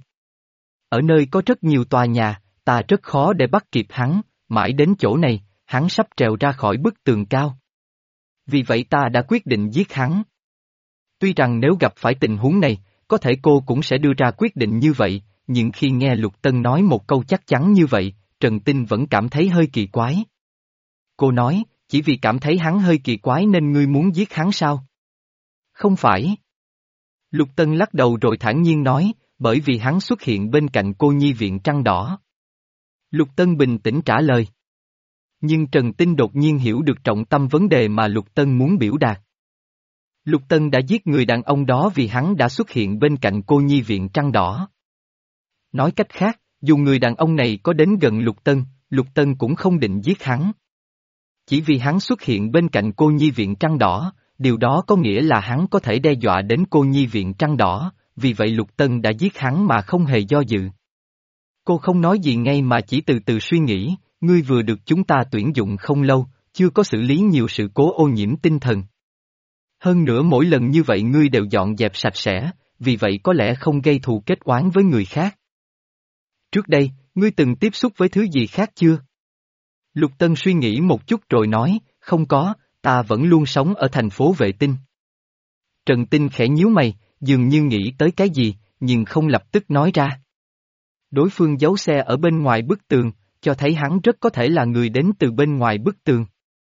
Ở nơi có rất nhiều tòa nhà, ta rất khó để bắt kịp hắn, mãi đến chỗ này, hắn sắp trèo ra khỏi bức tường cao. Vì vậy ta đã quyết định giết hắn. Tuy rằng nếu gặp phải tình huống này, có thể cô cũng sẽ đưa ra quyết định như vậy, nhưng khi nghe Lục Tân nói một câu chắc chắn như vậy, Trần Tinh vẫn cảm thấy hơi kỳ quái. Cô nói, chỉ vì cảm thấy hắn hơi kỳ quái nên ngươi muốn giết hắn sao? Không phải. Lục Tân lắc đầu rồi thản nhiên nói, bởi vì hắn xuất hiện bên cạnh cô nhi viện trăng đỏ. Lục Tân bình tĩnh trả lời. Nhưng Trần Tinh đột nhiên hiểu được trọng tâm vấn đề mà Lục Tân muốn biểu đạt. Lục Tân đã giết người đàn ông đó vì hắn đã xuất hiện bên cạnh cô nhi viện trăng đỏ. Nói cách khác, dù người đàn ông này có đến gần Lục Tân, Lục Tân cũng không định giết hắn. Chỉ vì hắn xuất hiện bên cạnh cô nhi viện trăng đỏ, điều đó có nghĩa là hắn có thể đe dọa đến cô nhi viện trăng đỏ, vì vậy Lục Tân đã giết hắn mà không hề do dự. Cô không nói gì ngay mà chỉ từ từ suy nghĩ, ngươi vừa được chúng ta tuyển dụng không lâu, chưa có xử lý nhiều sự cố ô nhiễm tinh thần. Hơn nữa mỗi lần như vậy ngươi đều dọn dẹp sạch sẽ, vì vậy có lẽ không gây thù kết oán với người khác. Trước đây, ngươi từng tiếp xúc với thứ gì khác chưa? Lục Tân suy nghĩ một chút rồi nói, không có, ta vẫn luôn sống ở thành phố Vệ Tinh. Trần Tinh khẽ nhíu mày, dường như nghĩ tới cái gì, nhưng không lập tức nói ra. Đối phương giấu xe ở bên ngoài bức tường, cho thấy hắn rất có thể là người đến từ bên ngoài bức tường.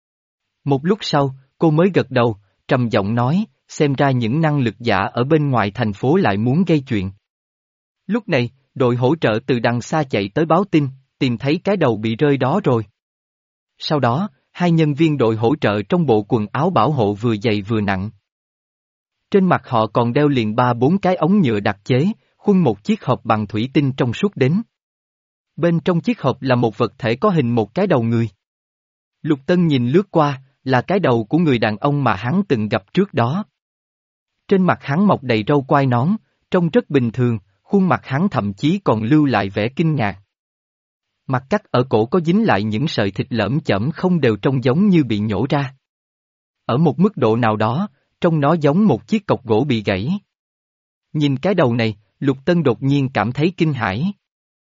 Một lúc sau, cô mới gật đầu, trầm giọng nói, xem ra những năng lực giả ở bên ngoài thành phố lại muốn gây chuyện. Lúc này, đội hỗ trợ từ đằng xa chạy tới báo tin, tìm thấy cái đầu bị rơi đó rồi. Sau đó, hai nhân viên đội hỗ trợ trong bộ quần áo bảo hộ vừa dày vừa nặng. Trên mặt họ còn đeo liền ba bốn cái ống nhựa đặc chế, khuân một chiếc hộp bằng thủy tinh trong suốt đến. Bên trong chiếc hộp là một vật thể có hình một cái đầu người. Lục Tân nhìn lướt qua, là cái đầu của người đàn ông mà hắn từng gặp trước đó. Trên mặt hắn mọc đầy râu quai nón, trông rất bình thường, khuôn mặt hắn thậm chí còn lưu lại vẻ kinh ngạc. Mặt cắt ở cổ có dính lại những sợi thịt lởm chởm không đều trông giống như bị nhổ ra. Ở một mức độ nào đó, trông nó giống một chiếc cọc gỗ bị gãy. Nhìn cái đầu này, Lục Tân đột nhiên cảm thấy kinh hãi.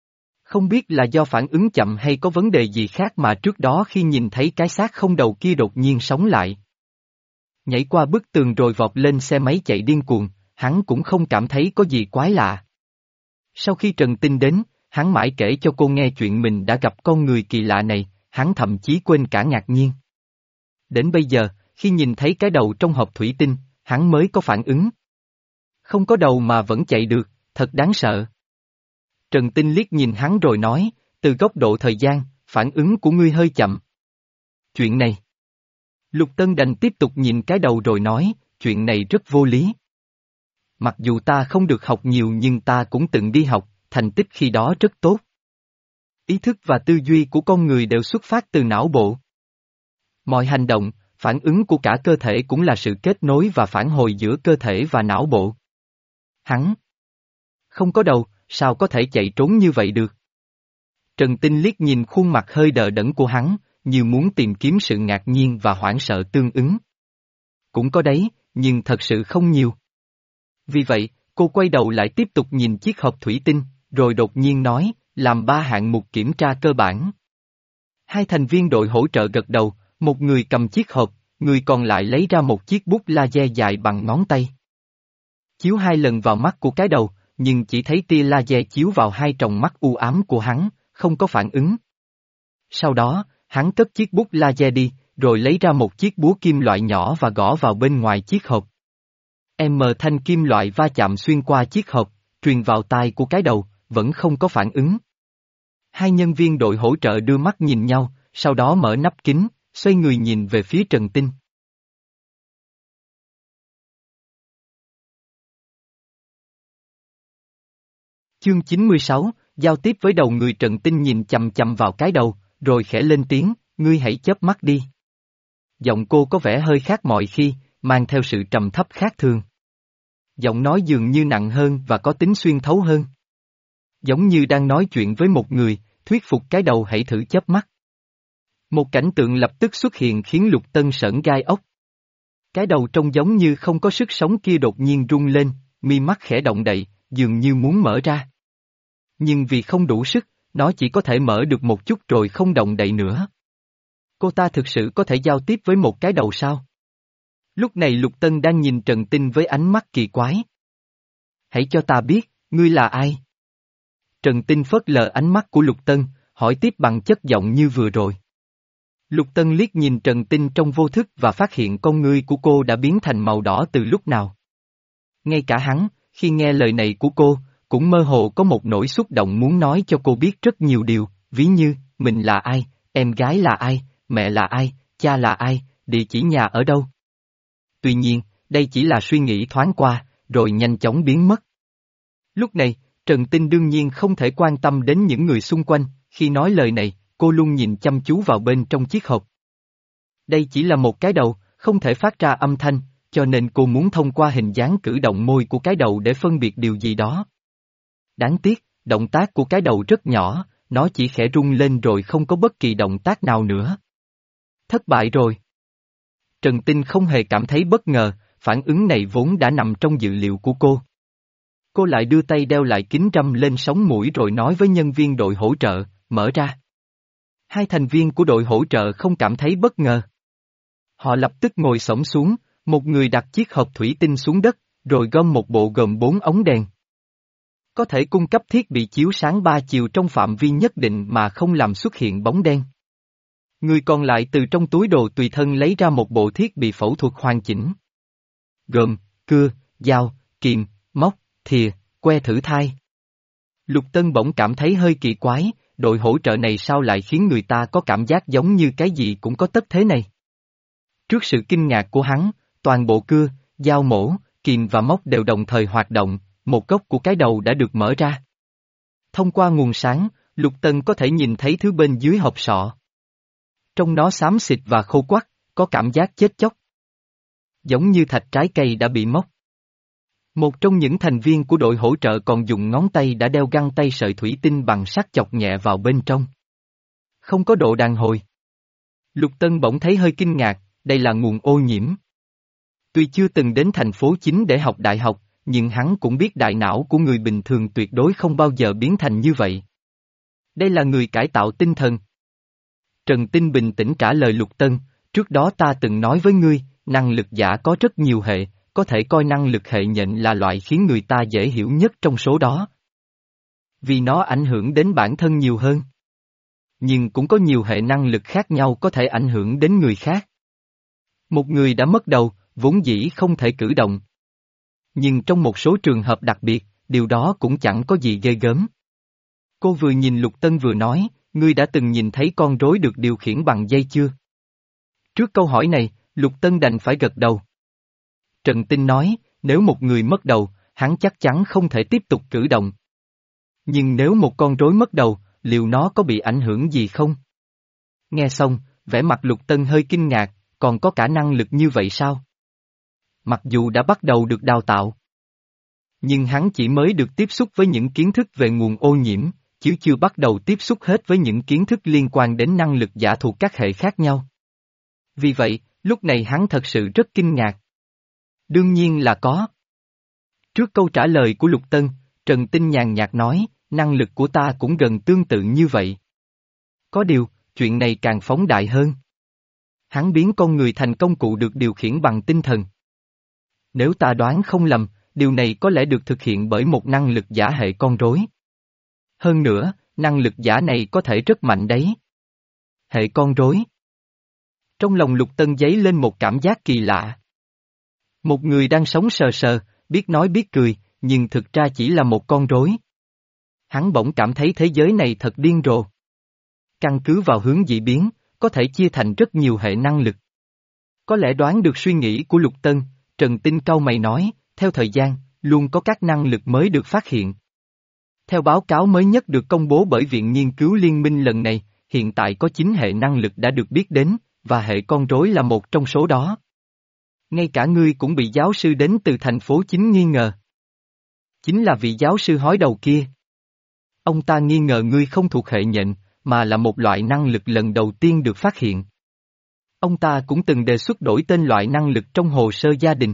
Không biết là do phản ứng chậm hay có vấn đề gì khác mà trước đó khi nhìn thấy cái xác không đầu kia đột nhiên sống lại. Nhảy qua bức tường rồi vọt lên xe máy chạy điên cuồng, hắn cũng không cảm thấy có gì quái lạ. Sau khi Trần Tinh đến, hắn mãi kể cho cô nghe chuyện mình đã gặp con người kỳ lạ này, hắn thậm chí quên cả ngạc nhiên. Đến bây giờ, khi nhìn thấy cái đầu trong hộp thủy tinh, hắn mới có phản ứng. Không có đầu mà vẫn chạy được, thật đáng sợ. Trần Tinh liếc nhìn hắn rồi nói, từ góc độ thời gian, phản ứng của ngươi hơi chậm. Chuyện này. Lục Tân đành tiếp tục nhìn cái đầu rồi nói, chuyện này rất vô lý. Mặc dù ta không được học nhiều nhưng ta cũng từng đi học, thành tích khi đó rất tốt. Ý thức và tư duy của con người đều xuất phát từ não bộ. Mọi hành động, phản ứng của cả cơ thể cũng là sự kết nối và phản hồi giữa cơ thể và não bộ. Hắn không có đầu, sao có thể chạy trốn như vậy được? Trần Tinh liếc nhìn khuôn mặt hơi đờ đẫn của hắn, như muốn tìm kiếm sự ngạc nhiên và hoảng sợ tương ứng. Cũng có đấy, nhưng thật sự không nhiều. Vì vậy, cô quay đầu lại tiếp tục nhìn chiếc hộp thủy tinh, rồi đột nhiên nói, làm ba hạng mục kiểm tra cơ bản. Hai thành viên đội hỗ trợ gật đầu, một người cầm chiếc hộp, người còn lại lấy ra một chiếc bút laser dài bằng ngón tay. Chiếu hai lần vào mắt của cái đầu, nhưng chỉ thấy tia laser chiếu vào hai tròng mắt u ám của hắn, không có phản ứng. Sau đó, hắn cất chiếc bút laser đi, rồi lấy ra một chiếc búa kim loại nhỏ và gõ vào bên ngoài chiếc hộp. M thanh kim loại va chạm xuyên qua chiếc hộp, truyền vào tai của cái đầu, vẫn không có phản ứng. Hai nhân viên đội hỗ trợ đưa mắt nhìn nhau, sau đó mở nắp kính, xoay người nhìn về phía Trần Tinh. Chương chín mươi sáu, giao tiếp với đầu người. Trần Tinh nhìn chằm chằm vào cái đầu, rồi khẽ lên tiếng, ngươi hãy chớp mắt đi. Giọng cô có vẻ hơi khác mọi khi, mang theo sự trầm thấp khác thường. Giọng nói dường như nặng hơn và có tính xuyên thấu hơn. Giống như đang nói chuyện với một người, thuyết phục cái đầu hãy thử chớp mắt. Một cảnh tượng lập tức xuất hiện khiến Lục Tân sởn gai ốc. Cái đầu trông giống như không có sức sống kia đột nhiên rung lên, mi mắt khẽ động đậy, dường như muốn mở ra. Nhưng vì không đủ sức, nó chỉ có thể mở được một chút rồi không động đậy nữa. Cô ta thực sự có thể giao tiếp với một cái đầu sao? Lúc này Lục Tân đang nhìn Trần Tinh với ánh mắt kỳ quái. Hãy cho ta biết, ngươi là ai? Trần Tinh phớt lờ ánh mắt của Lục Tân, hỏi tiếp bằng chất giọng như vừa rồi. Lục Tân liếc nhìn Trần Tinh trong vô thức và phát hiện con ngươi của cô đã biến thành màu đỏ từ lúc nào. Ngay cả hắn, khi nghe lời này của cô, cũng mơ hồ có một nỗi xúc động muốn nói cho cô biết rất nhiều điều, ví như, mình là ai, em gái là ai, mẹ là ai, cha là ai, địa chỉ nhà ở đâu. Tuy nhiên, đây chỉ là suy nghĩ thoáng qua, rồi nhanh chóng biến mất. Lúc này, Trần Tinh đương nhiên không thể quan tâm đến những người xung quanh, khi nói lời này, cô luôn nhìn chăm chú vào bên trong chiếc hộp. Đây chỉ là một cái đầu, không thể phát ra âm thanh, cho nên cô muốn thông qua hình dáng cử động môi của cái đầu để phân biệt điều gì đó. Đáng tiếc, động tác của cái đầu rất nhỏ, nó chỉ khẽ rung lên rồi không có bất kỳ động tác nào nữa. Thất bại rồi. Trần Tinh không hề cảm thấy bất ngờ, phản ứng này vốn đã nằm trong dự liệu của cô. Cô lại đưa tay đeo lại kính râm lên sống mũi rồi nói với nhân viên đội hỗ trợ, mở ra. Hai thành viên của đội hỗ trợ không cảm thấy bất ngờ. Họ lập tức ngồi xổm xuống, một người đặt chiếc hộp thủy tinh xuống đất, rồi gom một bộ gồm bốn ống đèn. Có thể cung cấp thiết bị chiếu sáng ba chiều trong phạm vi nhất định mà không làm xuất hiện bóng đen. Người còn lại từ trong túi đồ tùy thân lấy ra một bộ thiết bị phẫu thuật hoàn chỉnh. Gồm, cưa, dao, kìm, móc, thìa, que thử thai. Lục Tân bỗng cảm thấy hơi kỳ quái, đội hỗ trợ này sao lại khiến người ta có cảm giác giống như cái gì cũng có tất thế này. Trước sự kinh ngạc của hắn, toàn bộ cưa, dao mổ, kìm và móc đều đồng thời hoạt động, một góc của cái đầu đã được mở ra. Thông qua nguồn sáng, Lục Tân có thể nhìn thấy thứ bên dưới hộp sọ. Trong nó xám xịt và khô quắc, có cảm giác chết chóc. Giống như thạch trái cây đã bị móc. Một trong những thành viên của đội hỗ trợ còn dùng ngón tay đã đeo găng tay sợi thủy tinh bằng sắt chọc nhẹ vào bên trong. Không có độ đàn hồi. Lục Tân bỗng thấy hơi kinh ngạc, đây là nguồn ô nhiễm. Tuy chưa từng đến thành phố chính để học đại học, nhưng hắn cũng biết đại não của người bình thường tuyệt đối không bao giờ biến thành như vậy. Đây là người cải tạo tinh thần. Trần Tinh bình tĩnh trả lời Lục Tân, trước đó ta từng nói với ngươi, năng lực giả có rất nhiều hệ, có thể coi năng lực hệ nhện là loại khiến người ta dễ hiểu nhất trong số đó. Vì nó ảnh hưởng đến bản thân nhiều hơn. Nhưng cũng có nhiều hệ năng lực khác nhau có thể ảnh hưởng đến người khác. Một người đã mất đầu, vốn dĩ không thể cử động. Nhưng trong một số trường hợp đặc biệt, điều đó cũng chẳng có gì ghê gớm. Cô vừa nhìn Lục Tân vừa nói, ngươi đã từng nhìn thấy con rối được điều khiển bằng dây chưa? Trước câu hỏi này, Lục Tân đành phải gật đầu. Trần Tinh nói, nếu một người mất đầu, hắn chắc chắn không thể tiếp tục cử động. Nhưng nếu một con rối mất đầu, liệu nó có bị ảnh hưởng gì không? Nghe xong, vẻ mặt Lục Tân hơi kinh ngạc, còn có cả năng lực như vậy sao? Mặc dù đã bắt đầu được đào tạo. Nhưng hắn chỉ mới được tiếp xúc với những kiến thức về nguồn ô nhiễm, chứ chưa bắt đầu tiếp xúc hết với những kiến thức liên quan đến năng lực giả thuộc các hệ khác nhau. Vì vậy, lúc này hắn thật sự rất kinh ngạc. Đương nhiên là có. Trước câu trả lời của Lục Tân, Trần Tinh nhàn nhạt nói, năng lực của ta cũng gần tương tự như vậy. Có điều, chuyện này càng phóng đại hơn. Hắn biến con người thành công cụ được điều khiển bằng tinh thần. Nếu ta đoán không lầm, điều này có lẽ được thực hiện bởi một năng lực giả hệ con rối. Hơn nữa, năng lực giả này có thể rất mạnh đấy. Hệ con rối. Trong lòng Lục Tân dấy lên một cảm giác kỳ lạ. Một người đang sống sờ sờ, biết nói biết cười, nhưng thực ra chỉ là một con rối. Hắn bỗng cảm thấy thế giới này thật điên rồ. Căn cứ vào hướng dị biến, có thể chia thành rất nhiều hệ năng lực. Có lẽ đoán được suy nghĩ của Lục Tân, Trần Tinh cau mày nói, theo thời gian, luôn có các năng lực mới được phát hiện. Theo báo cáo mới nhất được công bố bởi Viện Nghiên cứu Liên minh lần này, hiện tại có chín hệ năng lực đã được biết đến, và hệ con rối là một trong số đó. Ngay cả ngươi cũng bị giáo sư đến từ thành phố chính nghi ngờ. Chính là vị giáo sư hói đầu kia. Ông ta nghi ngờ ngươi không thuộc hệ nhện, mà là một loại năng lực lần đầu tiên được phát hiện. Ông ta cũng từng đề xuất đổi tên loại năng lực trong hồ sơ gia đình.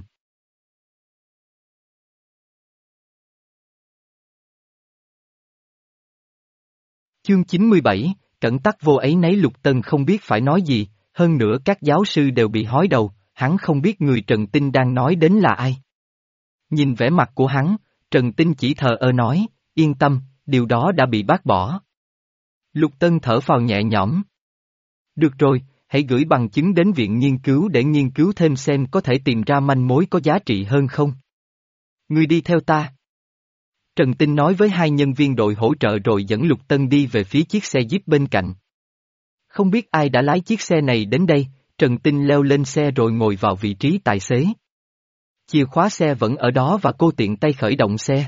Chương chín mươi bảy, cẩn tắc vô ấy nấy. Lục Tân không biết phải nói gì, hơn nữa các giáo sư đều bị hói đầu, hắn không biết người Trần Tinh đang nói đến là ai. Nhìn vẻ mặt của hắn, Trần Tinh chỉ thờ ơ nói, yên tâm, điều đó đã bị bác bỏ. Lục Tân thở phào nhẹ nhõm. Được rồi, hãy gửi bằng chứng đến viện nghiên cứu để nghiên cứu thêm xem có thể tìm ra manh mối có giá trị hơn không. Ngươi đi theo ta. Trần Tinh nói với hai nhân viên đội hỗ trợ rồi dẫn Lục Tân đi về phía chiếc xe Jeep bên cạnh. Không biết ai đã lái chiếc xe này đến đây, Trần Tinh leo lên xe rồi ngồi vào vị trí tài xế. Chìa khóa xe vẫn ở đó và cô tiện tay khởi động xe.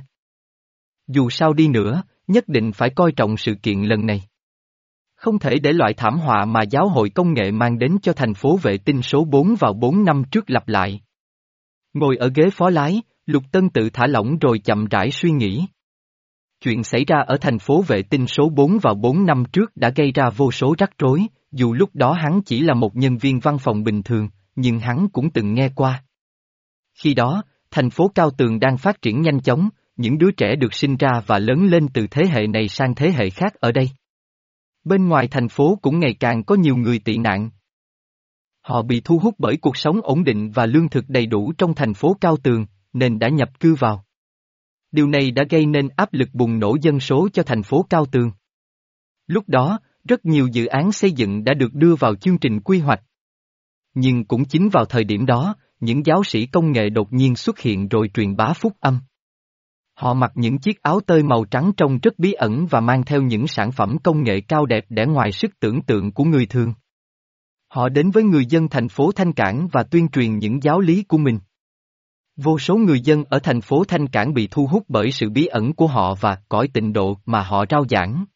Dù sao đi nữa, nhất định phải coi trọng sự kiện lần này. Không thể để loại thảm họa mà giáo hội công nghệ mang đến cho thành phố vệ tinh số bốn vào bốn năm trước lặp lại. Ngồi ở ghế phó lái, Lục Tân tự thả lỏng rồi chậm rãi suy nghĩ. Chuyện xảy ra ở thành phố vệ tinh số bốn vào bốn năm trước đã gây ra vô số rắc rối, dù lúc đó hắn chỉ là một nhân viên văn phòng bình thường, nhưng hắn cũng từng nghe qua. Khi đó, thành phố Cao Tường đang phát triển nhanh chóng, những đứa trẻ được sinh ra và lớn lên từ thế hệ này sang thế hệ khác ở đây. Bên ngoài thành phố cũng ngày càng có nhiều người tị nạn. Họ bị thu hút bởi cuộc sống ổn định và lương thực đầy đủ trong thành phố Cao Tường, nên đã nhập cư vào. Điều này đã gây nên áp lực bùng nổ dân số cho thành phố Cao Tường. Lúc đó, rất nhiều dự án xây dựng đã được đưa vào chương trình quy hoạch. Nhưng cũng chính vào thời điểm đó, những giáo sĩ công nghệ đột nhiên xuất hiện rồi truyền bá phúc âm. Họ mặc những chiếc áo tơi màu trắng trông rất bí ẩn và mang theo những sản phẩm công nghệ cao đẹp đẽ ngoài sức tưởng tượng của người thường. Họ đến với người dân thành phố Thanh Cảng và tuyên truyền những giáo lý của mình. Vô số người dân ở thành phố Thanh Cảng bị thu hút bởi sự bí ẩn của họ và cõi tịnh độ mà họ rao giảng.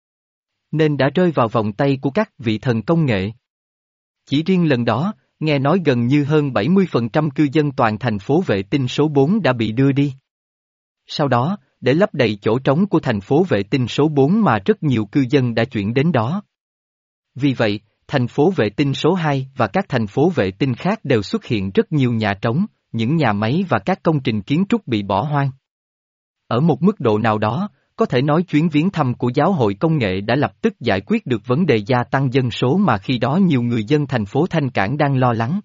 Nên đã rơi vào vòng tay của các vị thần công nghệ. Chỉ riêng lần đó, nghe nói gần như hơn bảy mươi phần trăm cư dân toàn thành phố vệ tinh số bốn đã bị đưa đi. Sau đó, để lấp đầy chỗ trống của thành phố vệ tinh số bốn mà rất nhiều cư dân đã chuyển đến đó. Vì vậy, thành phố vệ tinh số hai và các thành phố vệ tinh khác đều xuất hiện rất nhiều nhà trống, những nhà máy và các công trình kiến trúc bị bỏ hoang. Ở một mức độ nào đó, Có thể nói chuyến viếng thăm của giáo hội công nghệ đã lập tức giải quyết được vấn đề gia tăng dân số mà khi đó nhiều người dân thành phố Thanh Cảng đang lo lắng.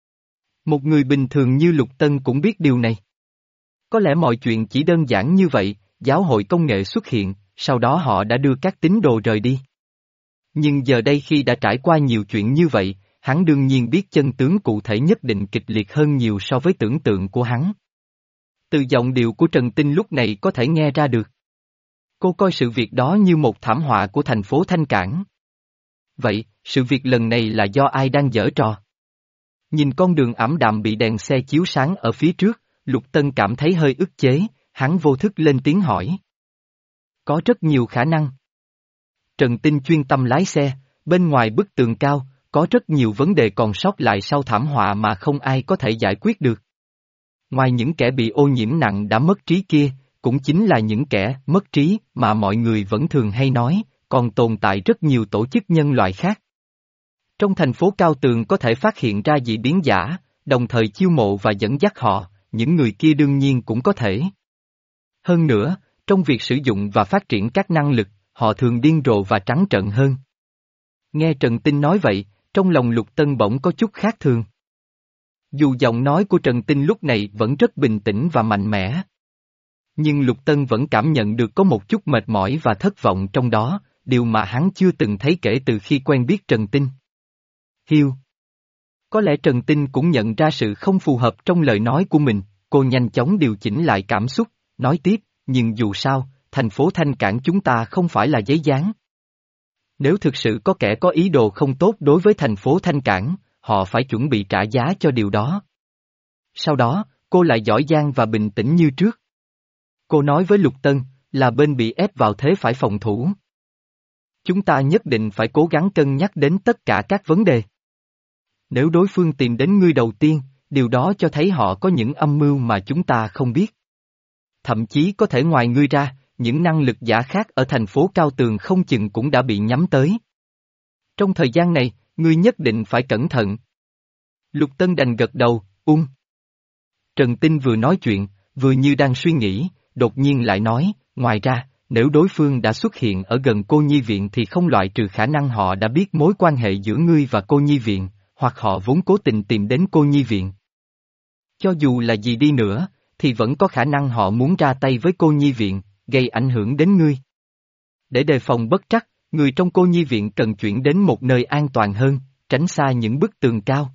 Một người bình thường như Lục Tân cũng biết điều này. Có lẽ mọi chuyện chỉ đơn giản như vậy, giáo hội công nghệ xuất hiện, sau đó họ đã đưa các tín đồ rời đi. Nhưng giờ đây khi đã trải qua nhiều chuyện như vậy, hắn đương nhiên biết chân tướng cụ thể nhất định kịch liệt hơn nhiều so với tưởng tượng của hắn. Từ giọng điệu của Trần Tinh lúc này có thể nghe ra được. Cô coi sự việc đó như một thảm họa của thành phố Thanh Cảng. Vậy, sự việc lần này là do ai đang giở trò? Nhìn con đường ảm đạm bị đèn xe chiếu sáng ở phía trước, Lục Tân cảm thấy hơi ức chế, hắn vô thức lên tiếng hỏi. Có rất nhiều khả năng. Trần Tinh chuyên tâm lái xe, bên ngoài bức tường cao, có rất nhiều vấn đề còn sót lại sau thảm họa mà không ai có thể giải quyết được. Ngoài những kẻ bị ô nhiễm nặng đã mất trí kia, cũng chính là những kẻ mất trí mà mọi người vẫn thường hay nói, còn tồn tại rất nhiều tổ chức nhân loại khác. Trong thành phố Cao Tường có thể phát hiện ra dị biến giả, đồng thời chiêu mộ và dẫn dắt họ, những người kia đương nhiên cũng có thể. Hơn nữa, trong việc sử dụng và phát triển các năng lực, họ thường điên rồ và trắng trợn hơn. Nghe Trần Tinh nói vậy, trong lòng Lục Tân bỗng có chút khác thường. Dù giọng nói của Trần Tinh lúc này vẫn rất bình tĩnh và mạnh mẽ. Nhưng Lục Tân vẫn cảm nhận được có một chút mệt mỏi và thất vọng trong đó, điều mà hắn chưa từng thấy kể từ khi quen biết Trần Tinh. Hiu. Có lẽ Trần Tinh cũng nhận ra sự không phù hợp trong lời nói của mình, cô nhanh chóng điều chỉnh lại cảm xúc, nói tiếp, nhưng dù sao, thành phố Thanh Cảng chúng ta không phải là giấy dán. Nếu thực sự có kẻ có ý đồ không tốt đối với thành phố Thanh Cảng, họ phải chuẩn bị trả giá cho điều đó. Sau đó, cô lại giỏi giang và bình tĩnh như trước. Cô nói với Lục Tân, là bên bị ép vào thế phải phòng thủ. Chúng ta nhất định phải cố gắng cân nhắc đến tất cả các vấn đề. Nếu đối phương tìm đến ngươi đầu tiên, điều đó cho thấy họ có những âm mưu mà chúng ta không biết. Thậm chí có thể ngoài ngươi ra, những năng lực giả khác ở thành phố Cao Tường không chừng cũng đã bị nhắm tới. Trong thời gian này, ngươi nhất định phải cẩn thận. Lục Tân đành gật đầu, ung. Trần Tinh vừa nói chuyện, vừa như đang suy nghĩ, đột nhiên lại nói, ngoài ra, nếu đối phương đã xuất hiện ở gần cô nhi viện thì không loại trừ khả năng họ đã biết mối quan hệ giữa ngươi và cô nhi viện, hoặc họ vốn cố tình tìm đến cô nhi viện. Cho dù là gì đi nữa, thì vẫn có khả năng họ muốn ra tay với cô nhi viện, gây ảnh hưởng đến ngươi. Để đề phòng bất trắc, người trong cô nhi viện cần chuyển đến một nơi an toàn hơn, tránh xa những bức tường cao.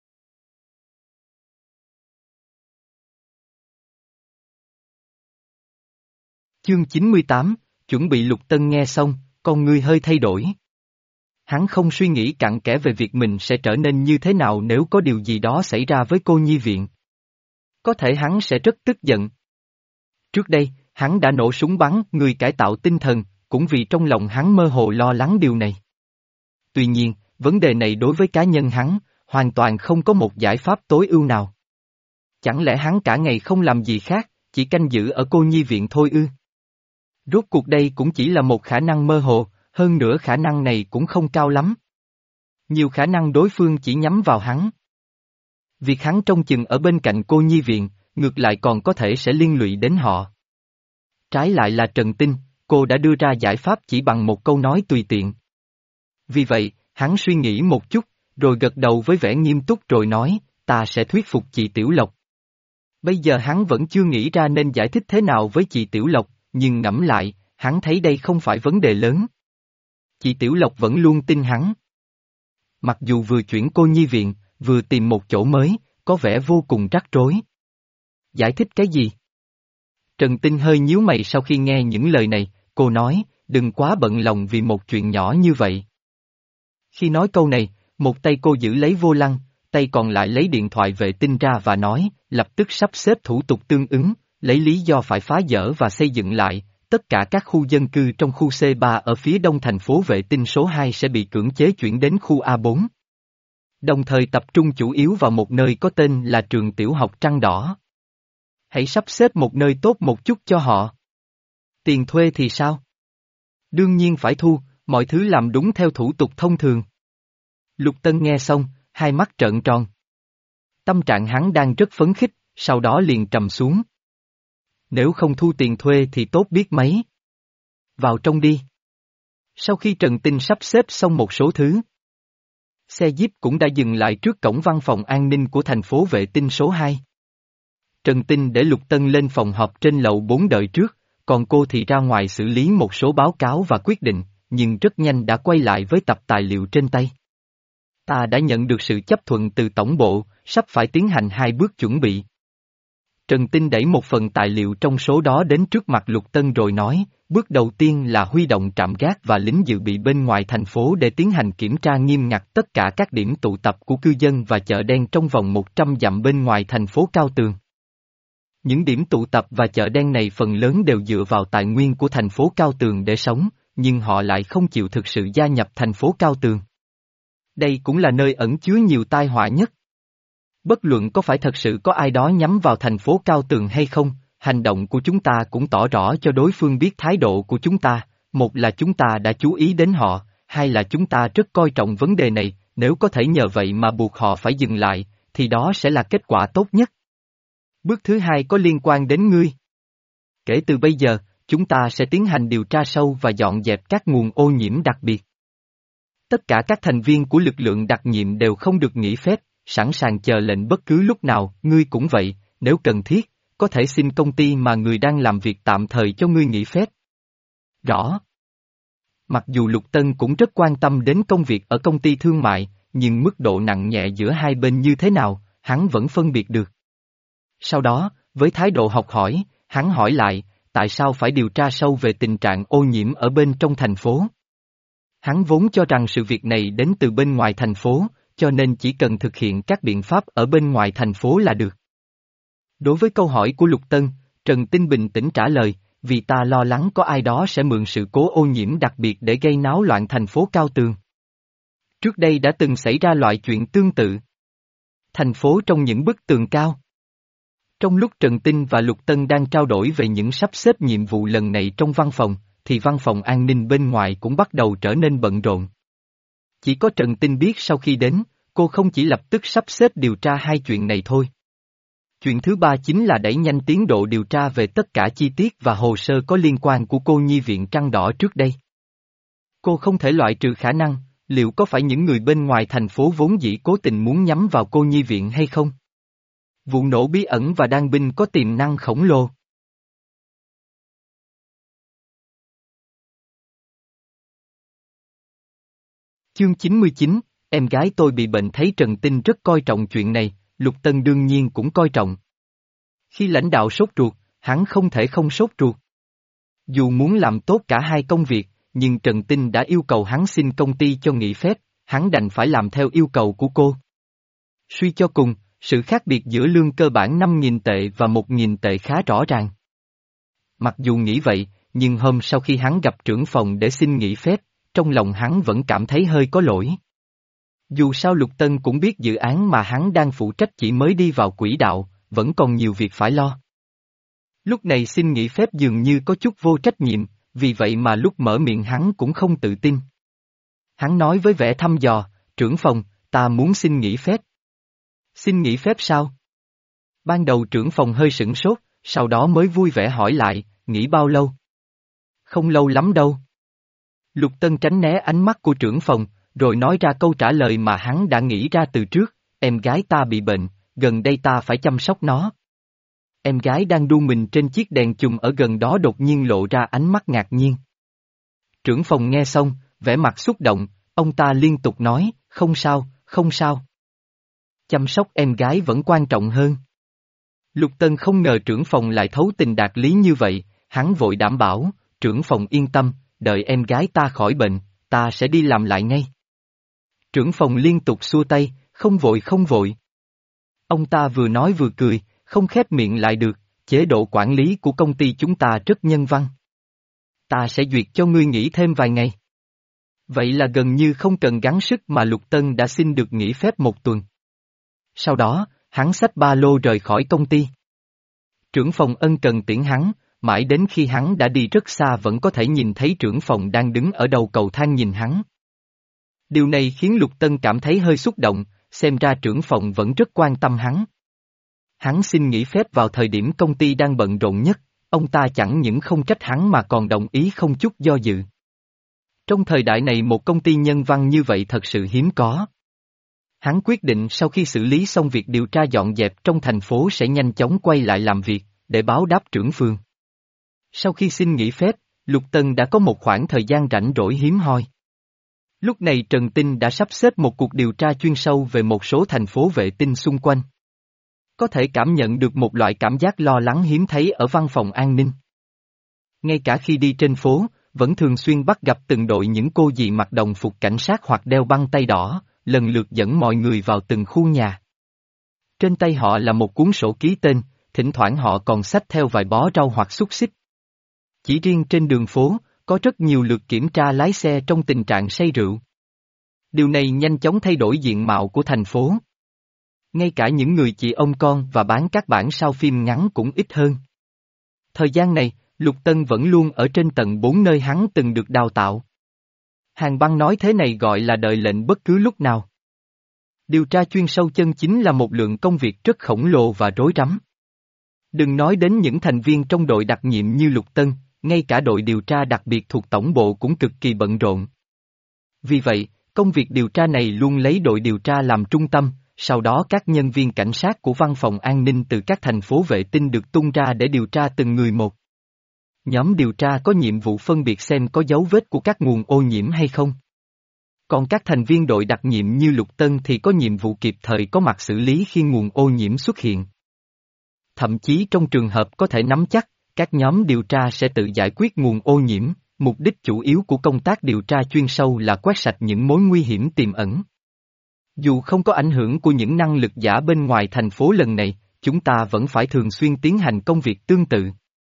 Chương chín mươi tám, chuẩn bị. Lục Tân nghe xong, con ngươi hơi thay đổi. Hắn không suy nghĩ cặn kẽ về việc mình sẽ trở nên như thế nào nếu có điều gì đó xảy ra với cô nhi viện. Có thể hắn sẽ rất tức giận. Trước đây, hắn đã nổ súng bắn người cải tạo tinh thần, cũng vì trong lòng hắn mơ hồ lo lắng điều này. Tuy nhiên, vấn đề này đối với cá nhân hắn, hoàn toàn không có một giải pháp tối ưu nào. Chẳng lẽ hắn cả ngày không làm gì khác, chỉ canh giữ ở cô nhi viện thôi ư? Rốt cuộc đây cũng chỉ là một khả năng mơ hồ, hơn nữa khả năng này cũng không cao lắm. Nhiều khả năng đối phương chỉ nhắm vào hắn. Việc hắn trông chừng ở bên cạnh cô nhi viện, ngược lại còn có thể sẽ liên lụy đến họ. Trái lại là Trần Tinh, cô đã đưa ra giải pháp chỉ bằng một câu nói tùy tiện. Vì vậy, hắn suy nghĩ một chút, rồi gật đầu với vẻ nghiêm túc rồi nói, ta sẽ thuyết phục chị Tiểu Lộc. Bây giờ hắn vẫn chưa nghĩ ra nên giải thích thế nào với chị Tiểu Lộc, nhưng ngẫm lại, hắn thấy đây không phải vấn đề lớn. Chị Tiểu Lộc vẫn luôn tin hắn. Mặc dù vừa chuyển cô nhi viện, vừa tìm một chỗ mới, có vẻ vô cùng rắc rối. Giải thích cái gì? Trần Tinh hơi nhíu mày sau khi nghe những lời này, cô nói, đừng quá bận lòng vì một chuyện nhỏ như vậy. Khi nói câu này, một tay cô giữ lấy vô lăng, tay còn lại lấy điện thoại vệ tinh ra và nói, lập tức sắp xếp thủ tục tương ứng, lấy lý do phải phá dỡ và xây dựng lại, tất cả các khu dân cư trong khu C ba ở phía đông thành phố vệ tinh số hai sẽ bị cưỡng chế chuyển đến khu A bốn. Đồng thời tập trung chủ yếu vào một nơi có tên là trường tiểu học Trăng Đỏ. Hãy sắp xếp một nơi tốt một chút cho họ. Tiền thuê thì sao? Đương nhiên phải thu, mọi thứ làm đúng theo thủ tục thông thường. Lục Tân nghe xong, hai mắt trợn tròn. Tâm trạng hắn đang rất phấn khích, sau đó liền trầm xuống. Nếu không thu tiền thuê thì tốt biết mấy. Vào trong đi. Sau khi Trần Tinh sắp xếp xong một số thứ, xe Jeep cũng đã dừng lại trước cổng văn phòng an ninh của thành phố vệ tinh số hai. Trần Tinh để Lục Tân lên phòng họp trên lầu bốn đợi trước, còn cô thì ra ngoài xử lý một số báo cáo và quyết định, nhưng rất nhanh đã quay lại với tập tài liệu trên tay. Ta đã nhận được sự chấp thuận từ tổng bộ, sắp phải tiến hành hai bước chuẩn bị. Trần Tinh đẩy một phần tài liệu trong số đó đến trước mặt Lục Tân rồi nói, bước đầu tiên là huy động trạm gác và lính dự bị bên ngoài thành phố để tiến hành kiểm tra nghiêm ngặt tất cả các điểm tụ tập của cư dân và chợ đen trong vòng một trăm dặm bên ngoài thành phố Cao Tường. Những điểm tụ tập và chợ đen này phần lớn đều dựa vào tài nguyên của thành phố Cao Tường để sống, nhưng họ lại không chịu thực sự gia nhập thành phố Cao Tường. Đây cũng là nơi ẩn chứa nhiều tai họa nhất. Bất luận có phải thật sự có ai đó nhắm vào thành phố Cao Tường hay không, hành động của chúng ta cũng tỏ rõ cho đối phương biết thái độ của chúng ta, một là chúng ta đã chú ý đến họ, hai là chúng ta rất coi trọng vấn đề này, nếu có thể nhờ vậy mà buộc họ phải dừng lại, thì đó sẽ là kết quả tốt nhất. Bước thứ hai có liên quan đến ngươi. Kể từ bây giờ, chúng ta sẽ tiến hành điều tra sâu và dọn dẹp các nguồn ô nhiễm đặc biệt. Tất cả các thành viên của lực lượng đặc nhiệm đều không được nghỉ phép, sẵn sàng chờ lệnh bất cứ lúc nào, ngươi cũng vậy, nếu cần thiết, có thể xin công ty mà người đang làm việc tạm thời cho ngươi nghỉ phép. Rõ. Mặc dù Lục Tân cũng rất quan tâm đến công việc ở công ty thương mại, nhưng mức độ nặng nhẹ giữa hai bên như thế nào, hắn vẫn phân biệt được. Sau đó, với thái độ học hỏi, hắn hỏi lại, tại sao phải điều tra sâu về tình trạng ô nhiễm ở bên trong thành phố? Hắn vốn cho rằng sự việc này đến từ bên ngoài thành phố, cho nên chỉ cần thực hiện các biện pháp ở bên ngoài thành phố là được. Đối với câu hỏi của Lục Tân, Trần Tinh bình tĩnh trả lời, vì ta lo lắng có ai đó sẽ mượn sự cố ô nhiễm đặc biệt để gây náo loạn thành phố Cao Tường. Trước đây đã từng xảy ra loại chuyện tương tự. Thành phố trong những bức tường cao. Trong lúc Trần Tinh và Lục Tân đang trao đổi về những sắp xếp nhiệm vụ lần này trong văn phòng, thì văn phòng an ninh bên ngoài cũng bắt đầu trở nên bận rộn. Chỉ có Trần Tinh biết sau khi đến, cô không chỉ lập tức sắp xếp điều tra hai chuyện này thôi. Chuyện thứ ba chính là đẩy nhanh tiến độ điều tra về tất cả chi tiết và hồ sơ có liên quan của cô nhi viện Trăng Đỏ trước đây. Cô không thể loại trừ khả năng, liệu có phải những người bên ngoài thành phố vốn dĩ cố tình muốn nhắm vào cô nhi viện hay không? Vụ nổ bí ẩn và đan binh có tiềm năng khổng lồ. Chương chín mươi chín, em gái tôi bị bệnh thấy Trần Tinh rất coi trọng chuyện này, Lục Tân đương nhiên cũng coi trọng. Khi lãnh đạo sốt ruột, hắn không thể không sốt ruột. Dù muốn làm tốt cả hai công việc, nhưng Trần Tinh đã yêu cầu hắn xin công ty cho nghỉ phép, hắn đành phải làm theo yêu cầu của cô. Suy cho cùng, sự khác biệt giữa lương cơ bản năm nghìn tệ và một nghìn tệ khá rõ ràng. Mặc dù nghĩ vậy, nhưng hôm sau khi hắn gặp trưởng phòng để xin nghỉ phép, trong lòng hắn vẫn cảm thấy hơi có lỗi. Dù sao Lục Tân cũng biết dự án mà hắn đang phụ trách chỉ mới đi vào quỹ đạo, vẫn còn nhiều việc phải lo. Lúc này xin nghỉ phép dường như có chút vô trách nhiệm, vì vậy mà lúc mở miệng hắn cũng không tự tin. Hắn nói với vẻ thăm dò, trưởng phòng, ta muốn xin nghỉ phép. Xin nghỉ phép sao? Ban đầu trưởng phòng hơi sửng sốt, sau đó mới vui vẻ hỏi lại, nghỉ bao lâu? Không lâu lắm đâu. Lục Tân tránh né ánh mắt của trưởng phòng, rồi nói ra câu trả lời mà hắn đã nghĩ ra từ trước, em gái ta bị bệnh, gần đây ta phải chăm sóc nó. Em gái đang đu mình trên chiếc đèn chùm ở gần đó đột nhiên lộ ra ánh mắt ngạc nhiên. Trưởng phòng nghe xong, vẻ mặt xúc động, ông ta liên tục nói, không sao, không sao. Chăm sóc em gái vẫn quan trọng hơn. Lục Tân không ngờ trưởng phòng lại thấu tình đạt lý như vậy, hắn vội đảm bảo, trưởng phòng yên tâm, đợi em gái ta khỏi bệnh, ta sẽ đi làm lại ngay. Trưởng phòng liên tục xua tay, không vội không vội. Ông ta vừa nói vừa cười, không khép miệng lại được, chế độ quản lý của công ty chúng ta rất nhân văn. Ta sẽ duyệt cho ngươi nghỉ thêm vài ngày. Vậy là gần như không cần gắng sức mà Lục Tân đã xin được nghỉ phép một tuần. Sau đó, hắn xách ba lô rời khỏi công ty. Trưởng phòng ân cần tiễn hắn, mãi đến khi hắn đã đi rất xa vẫn có thể nhìn thấy trưởng phòng đang đứng ở đầu cầu thang nhìn hắn. Điều này khiến Lục Tân cảm thấy hơi xúc động, xem ra trưởng phòng vẫn rất quan tâm hắn. Hắn xin nghỉ phép vào thời điểm công ty đang bận rộn nhất, ông ta chẳng những không trách hắn mà còn đồng ý không chút do dự. Trong thời đại này một công ty nhân văn như vậy thật sự hiếm có. Hắn quyết định sau khi xử lý xong việc điều tra dọn dẹp trong thành phố sẽ nhanh chóng quay lại làm việc, để báo đáp trưởng phường. Sau khi xin nghỉ phép, Lục Tân đã có một khoảng thời gian rảnh rỗi hiếm hoi. Lúc này Trần Tinh đã sắp xếp một cuộc điều tra chuyên sâu về một số thành phố vệ tinh xung quanh. Có thể cảm nhận được một loại cảm giác lo lắng hiếm thấy ở văn phòng an ninh. Ngay cả khi đi trên phố, vẫn thường xuyên bắt gặp từng đội những cô dì mặc đồng phục cảnh sát hoặc đeo băng tay đỏ, lần lượt dẫn mọi người vào từng khu nhà. Trên tay họ là một cuốn sổ ký tên, thỉnh thoảng họ còn xách theo vài bó rau hoặc xúc xích. Chỉ riêng trên đường phố, có rất nhiều lượt kiểm tra lái xe trong tình trạng say rượu. Điều này nhanh chóng thay đổi diện mạo của thành phố. Ngay cả những người chị ông con và bán các bản sao phim ngắn cũng ít hơn. Thời gian này, Lục Tân vẫn luôn ở trên tầng bốn nơi hắn từng được đào tạo. Hàn Băng nói thế này gọi là đợi lệnh bất cứ lúc nào. Điều tra chuyên sâu chân chính là một lượng công việc rất khổng lồ và rối rắm. Đừng nói đến những thành viên trong đội đặc nhiệm như Lục Tân, ngay cả đội điều tra đặc biệt thuộc tổng bộ cũng cực kỳ bận rộn. Vì vậy, công việc điều tra này luôn lấy đội điều tra làm trung tâm, sau đó các nhân viên cảnh sát của văn phòng an ninh từ các thành phố vệ tinh được tung ra để điều tra từng người một. Nhóm điều tra có nhiệm vụ phân biệt xem có dấu vết của các nguồn ô nhiễm hay không. Còn các thành viên đội đặc nhiệm như Lục Tân thì có nhiệm vụ kịp thời có mặt xử lý khi nguồn ô nhiễm xuất hiện. Thậm chí trong trường hợp có thể nắm chắc, các nhóm điều tra sẽ tự giải quyết nguồn ô nhiễm, mục đích chủ yếu của công tác điều tra chuyên sâu là quét sạch những mối nguy hiểm tiềm ẩn. Dù không có ảnh hưởng của những năng lực giả bên ngoài thành phố lần này, chúng ta vẫn phải thường xuyên tiến hành công việc tương tự.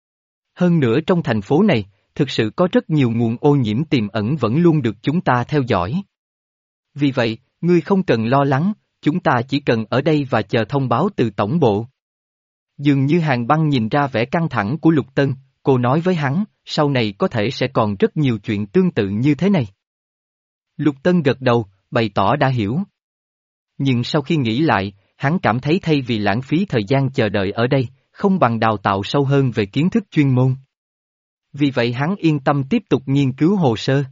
Hơn nữa trong thành phố này, thực sự có rất nhiều nguồn ô nhiễm tiềm ẩn vẫn luôn được chúng ta theo dõi. Vì vậy, ngươi không cần lo lắng, chúng ta chỉ cần ở đây và chờ thông báo từ tổng bộ. Dường như Hàn Băng nhìn ra vẻ căng thẳng của Lục Tân, cô nói với hắn, sau này có thể sẽ còn rất nhiều chuyện tương tự như thế này. Lục Tân gật đầu, bày tỏ đã hiểu. Nhưng sau khi nghĩ lại, hắn cảm thấy thay vì lãng phí thời gian chờ đợi ở đây, không bằng đào tạo sâu hơn về kiến thức chuyên môn. Vì vậy hắn yên tâm tiếp tục nghiên cứu hồ sơ.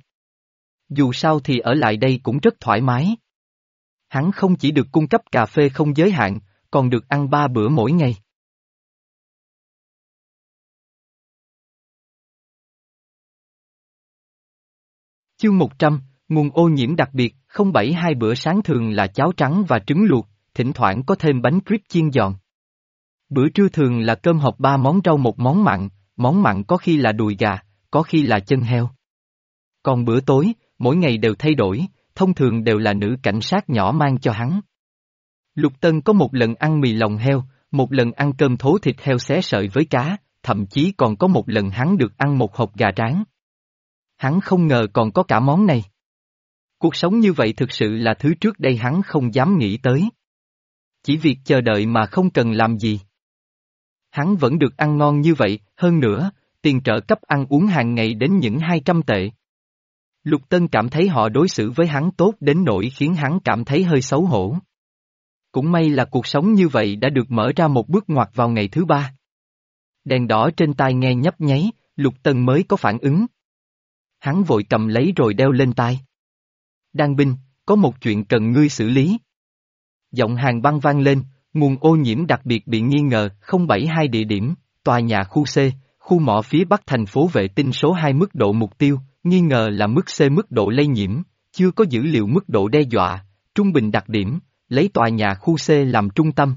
Dù sao thì ở lại đây cũng rất thoải mái. Hắn không chỉ được cung cấp cà phê không giới hạn, còn được ăn ba bữa mỗi ngày. Chương một trăm, nguồn ô nhiễm đặc biệt, không bảy hai bữa sáng thường là cháo trắng và trứng luộc, thỉnh thoảng có thêm bánh crepe chiên giòn. Bữa trưa thường là cơm hộp ba món rau một món mặn, món mặn có khi là đùi gà, có khi là chân heo. Còn bữa tối, mỗi ngày đều thay đổi, thông thường đều là nữ cảnh sát nhỏ mang cho hắn. Lục Tân có một lần ăn mì lòng heo, một lần ăn cơm thố thịt heo xé sợi với cá, thậm chí còn có một lần hắn được ăn một hộp gà rán. Hắn không ngờ còn có cả món này. Cuộc sống như vậy thực sự là thứ trước đây hắn không dám nghĩ tới. Chỉ việc chờ đợi mà không cần làm gì. Hắn vẫn được ăn ngon như vậy, hơn nữa, tiền trợ cấp ăn uống hàng ngày đến những hai trăm tệ. Lục Tân cảm thấy họ đối xử với hắn tốt đến nỗi khiến hắn cảm thấy hơi xấu hổ. Cũng may là cuộc sống như vậy đã được mở ra một bước ngoặt vào ngày thứ ba. Đèn đỏ trên tai nghe nhấp nháy, Lục Tân mới có phản ứng. Hắn vội cầm lấy rồi đeo lên tai. Đan binh, có một chuyện cần ngươi xử lý. Giọng Hàn Băng vang lên, nguồn ô nhiễm đặc biệt bị nghi ngờ, không bảy hai địa điểm, tòa nhà khu C, khu mỏ phía bắc thành phố vệ tinh số hai mức độ mục tiêu, nghi ngờ là mức C mức độ lây nhiễm, chưa có dữ liệu mức độ đe dọa, trung bình đặc điểm, lấy tòa nhà khu C làm trung tâm.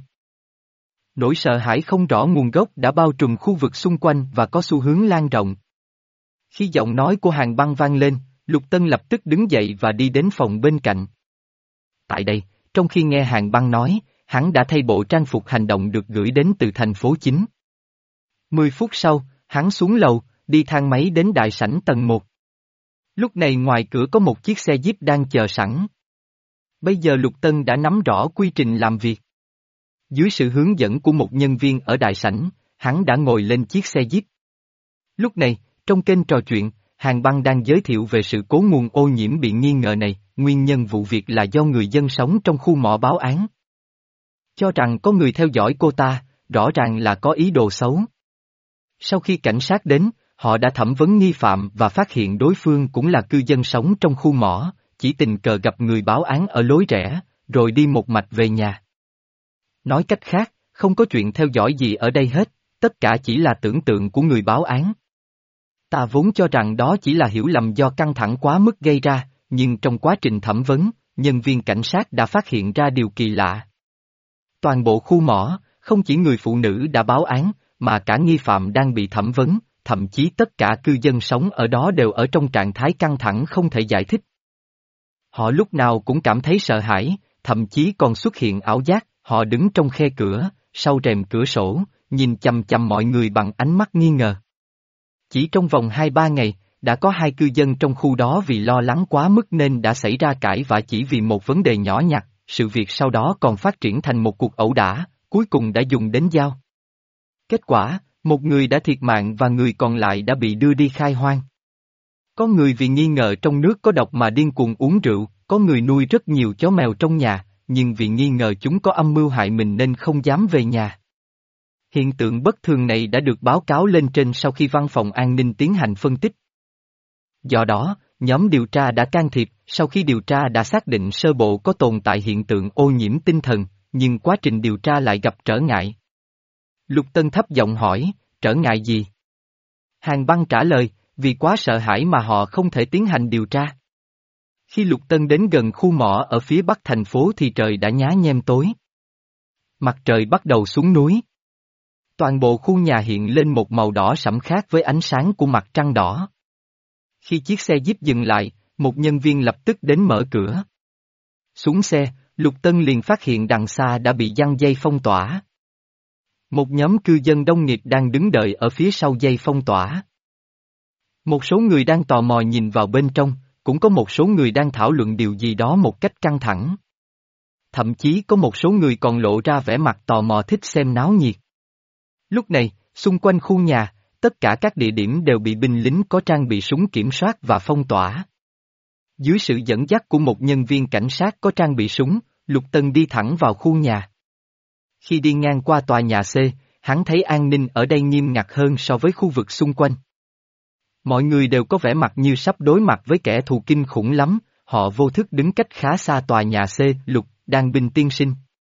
Nỗi sợ hãi không rõ nguồn gốc đã bao trùm khu vực xung quanh và có xu hướng lan rộng. Khi giọng nói của Hàn Băng vang lên, Lục Tân lập tức đứng dậy và đi đến phòng bên cạnh. Tại đây, trong khi nghe Hàn Băng nói, hắn đã thay bộ trang phục hành động được gửi đến từ thành phố chính. Mười phút sau, hắn xuống lầu, đi thang máy đến đại sảnh tầng một. Lúc này ngoài cửa có một chiếc xe Jeep đang chờ sẵn. Bây giờ Lục Tân đã nắm rõ quy trình làm việc. Dưới sự hướng dẫn của một nhân viên ở đại sảnh, hắn đã ngồi lên chiếc xe Jeep. Lúc này, trong kênh trò chuyện, Hàn Băng đang giới thiệu về sự cố nguồn ô nhiễm bị nghi ngờ này, nguyên nhân vụ việc là do người dân sống trong khu mỏ báo án. Cho rằng có người theo dõi cô ta, rõ ràng là có ý đồ xấu. Sau khi cảnh sát đến, họ đã thẩm vấn nghi phạm và phát hiện đối phương cũng là cư dân sống trong khu mỏ, chỉ tình cờ gặp người báo án ở lối rẽ, rồi đi một mạch về nhà. Nói cách khác, không có chuyện theo dõi gì ở đây hết, tất cả chỉ là tưởng tượng của người báo án. Ta vốn cho rằng đó chỉ là hiểu lầm do căng thẳng quá mức gây ra, nhưng trong quá trình thẩm vấn, nhân viên cảnh sát đã phát hiện ra điều kỳ lạ. Toàn bộ khu mỏ, không chỉ người phụ nữ đã báo án, mà cả nghi phạm đang bị thẩm vấn, thậm chí tất cả cư dân sống ở đó đều ở trong trạng thái căng thẳng không thể giải thích. Họ lúc nào cũng cảm thấy sợ hãi, thậm chí còn xuất hiện ảo giác, họ đứng trong khe cửa, sau rèm cửa sổ, nhìn chằm chằm mọi người bằng ánh mắt nghi ngờ. Chỉ trong vòng hai ba ngày, đã có hai cư dân trong khu đó vì lo lắng quá mức nên đã xảy ra cãi vã chỉ vì một vấn đề nhỏ nhặt, sự việc sau đó còn phát triển thành một cuộc ẩu đả, cuối cùng đã dùng đến dao. Kết quả, một người đã thiệt mạng và người còn lại đã bị đưa đi khai hoang. Có người vì nghi ngờ trong nước có độc mà điên cuồng uống rượu, có người nuôi rất nhiều chó mèo trong nhà, nhưng vì nghi ngờ chúng có âm mưu hại mình nên không dám về nhà. Hiện tượng bất thường này đã được báo cáo lên trên sau khi văn phòng an ninh tiến hành phân tích. Do đó, nhóm điều tra đã can thiệp, sau khi điều tra đã xác định sơ bộ có tồn tại hiện tượng ô nhiễm tinh thần, nhưng quá trình điều tra lại gặp trở ngại. Lục Tân thấp giọng hỏi, trở ngại gì? Hàn Băng trả lời, vì quá sợ hãi mà họ không thể tiến hành điều tra. Khi Lục Tân đến gần khu mỏ ở phía bắc thành phố thì trời đã nhá nhem tối. Mặt trời bắt đầu xuống núi. Toàn bộ khu nhà hiện lên một màu đỏ sẫm khác với ánh sáng của mặt trăng đỏ. Khi chiếc xe Jeep dừng lại, một nhân viên lập tức đến mở cửa. Xuống xe, Lục Tân liền phát hiện đằng xa đã bị giăng dây phong tỏa. Một nhóm cư dân đông nghịt đang đứng đợi ở phía sau dây phong tỏa. Một số người đang tò mò nhìn vào bên trong, cũng có một số người đang thảo luận điều gì đó một cách căng thẳng. Thậm chí có một số người còn lộ ra vẻ mặt tò mò thích xem náo nhiệt. Lúc này, xung quanh khu nhà, tất cả các địa điểm đều bị binh lính có trang bị súng kiểm soát và phong tỏa. Dưới sự dẫn dắt của một nhân viên cảnh sát có trang bị súng, Lục Tân đi thẳng vào khu nhà. Khi đi ngang qua tòa nhà C, hắn thấy an ninh ở đây nghiêm ngặt hơn so với khu vực xung quanh. Mọi người đều có vẻ mặt như sắp đối mặt với kẻ thù kinh khủng lắm, họ vô thức đứng cách khá xa tòa nhà C. Lục, Đan Binh tiên sinh.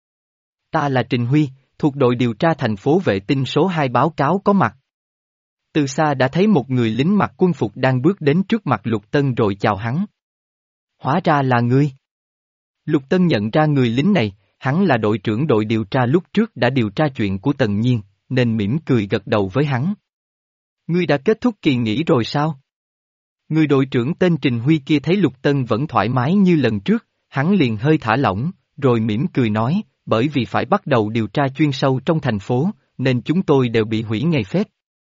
Ta là Trình Huy, thuộc đội điều tra thành phố vệ tinh số hai báo cáo có mặt. Từ xa đã thấy một người lính mặc quân phục đang bước đến trước mặt Lục Tân rồi chào hắn. Hóa ra là ngươi. Lục Tân nhận ra người lính này, hắn là đội trưởng đội điều tra lúc trước đã điều tra chuyện của Tần Nhiên, nên mỉm cười gật đầu với hắn. Ngươi đã kết thúc kỳ nghỉ rồi sao? Người đội trưởng tên Trình Huy kia thấy Lục Tân vẫn thoải mái như lần trước, hắn liền hơi thả lỏng, rồi mỉm cười nói, bởi vì phải bắt đầu điều tra chuyên sâu trong thành phố, nên chúng tôi đều bị hủy ngày phép.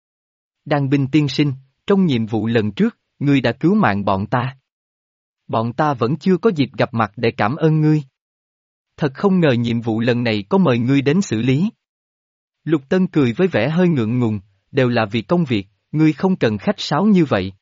Đan Binh tiên sinh, trong nhiệm vụ lần trước, ngươi đã cứu mạng bọn ta. Bọn ta vẫn chưa có dịp gặp mặt để cảm ơn ngươi. Thật không ngờ nhiệm vụ lần này có mời ngươi đến xử lý. Lục Tân cười với vẻ hơi ngượng ngùng, đều là vì công việc, ngươi không cần khách sáo như vậy.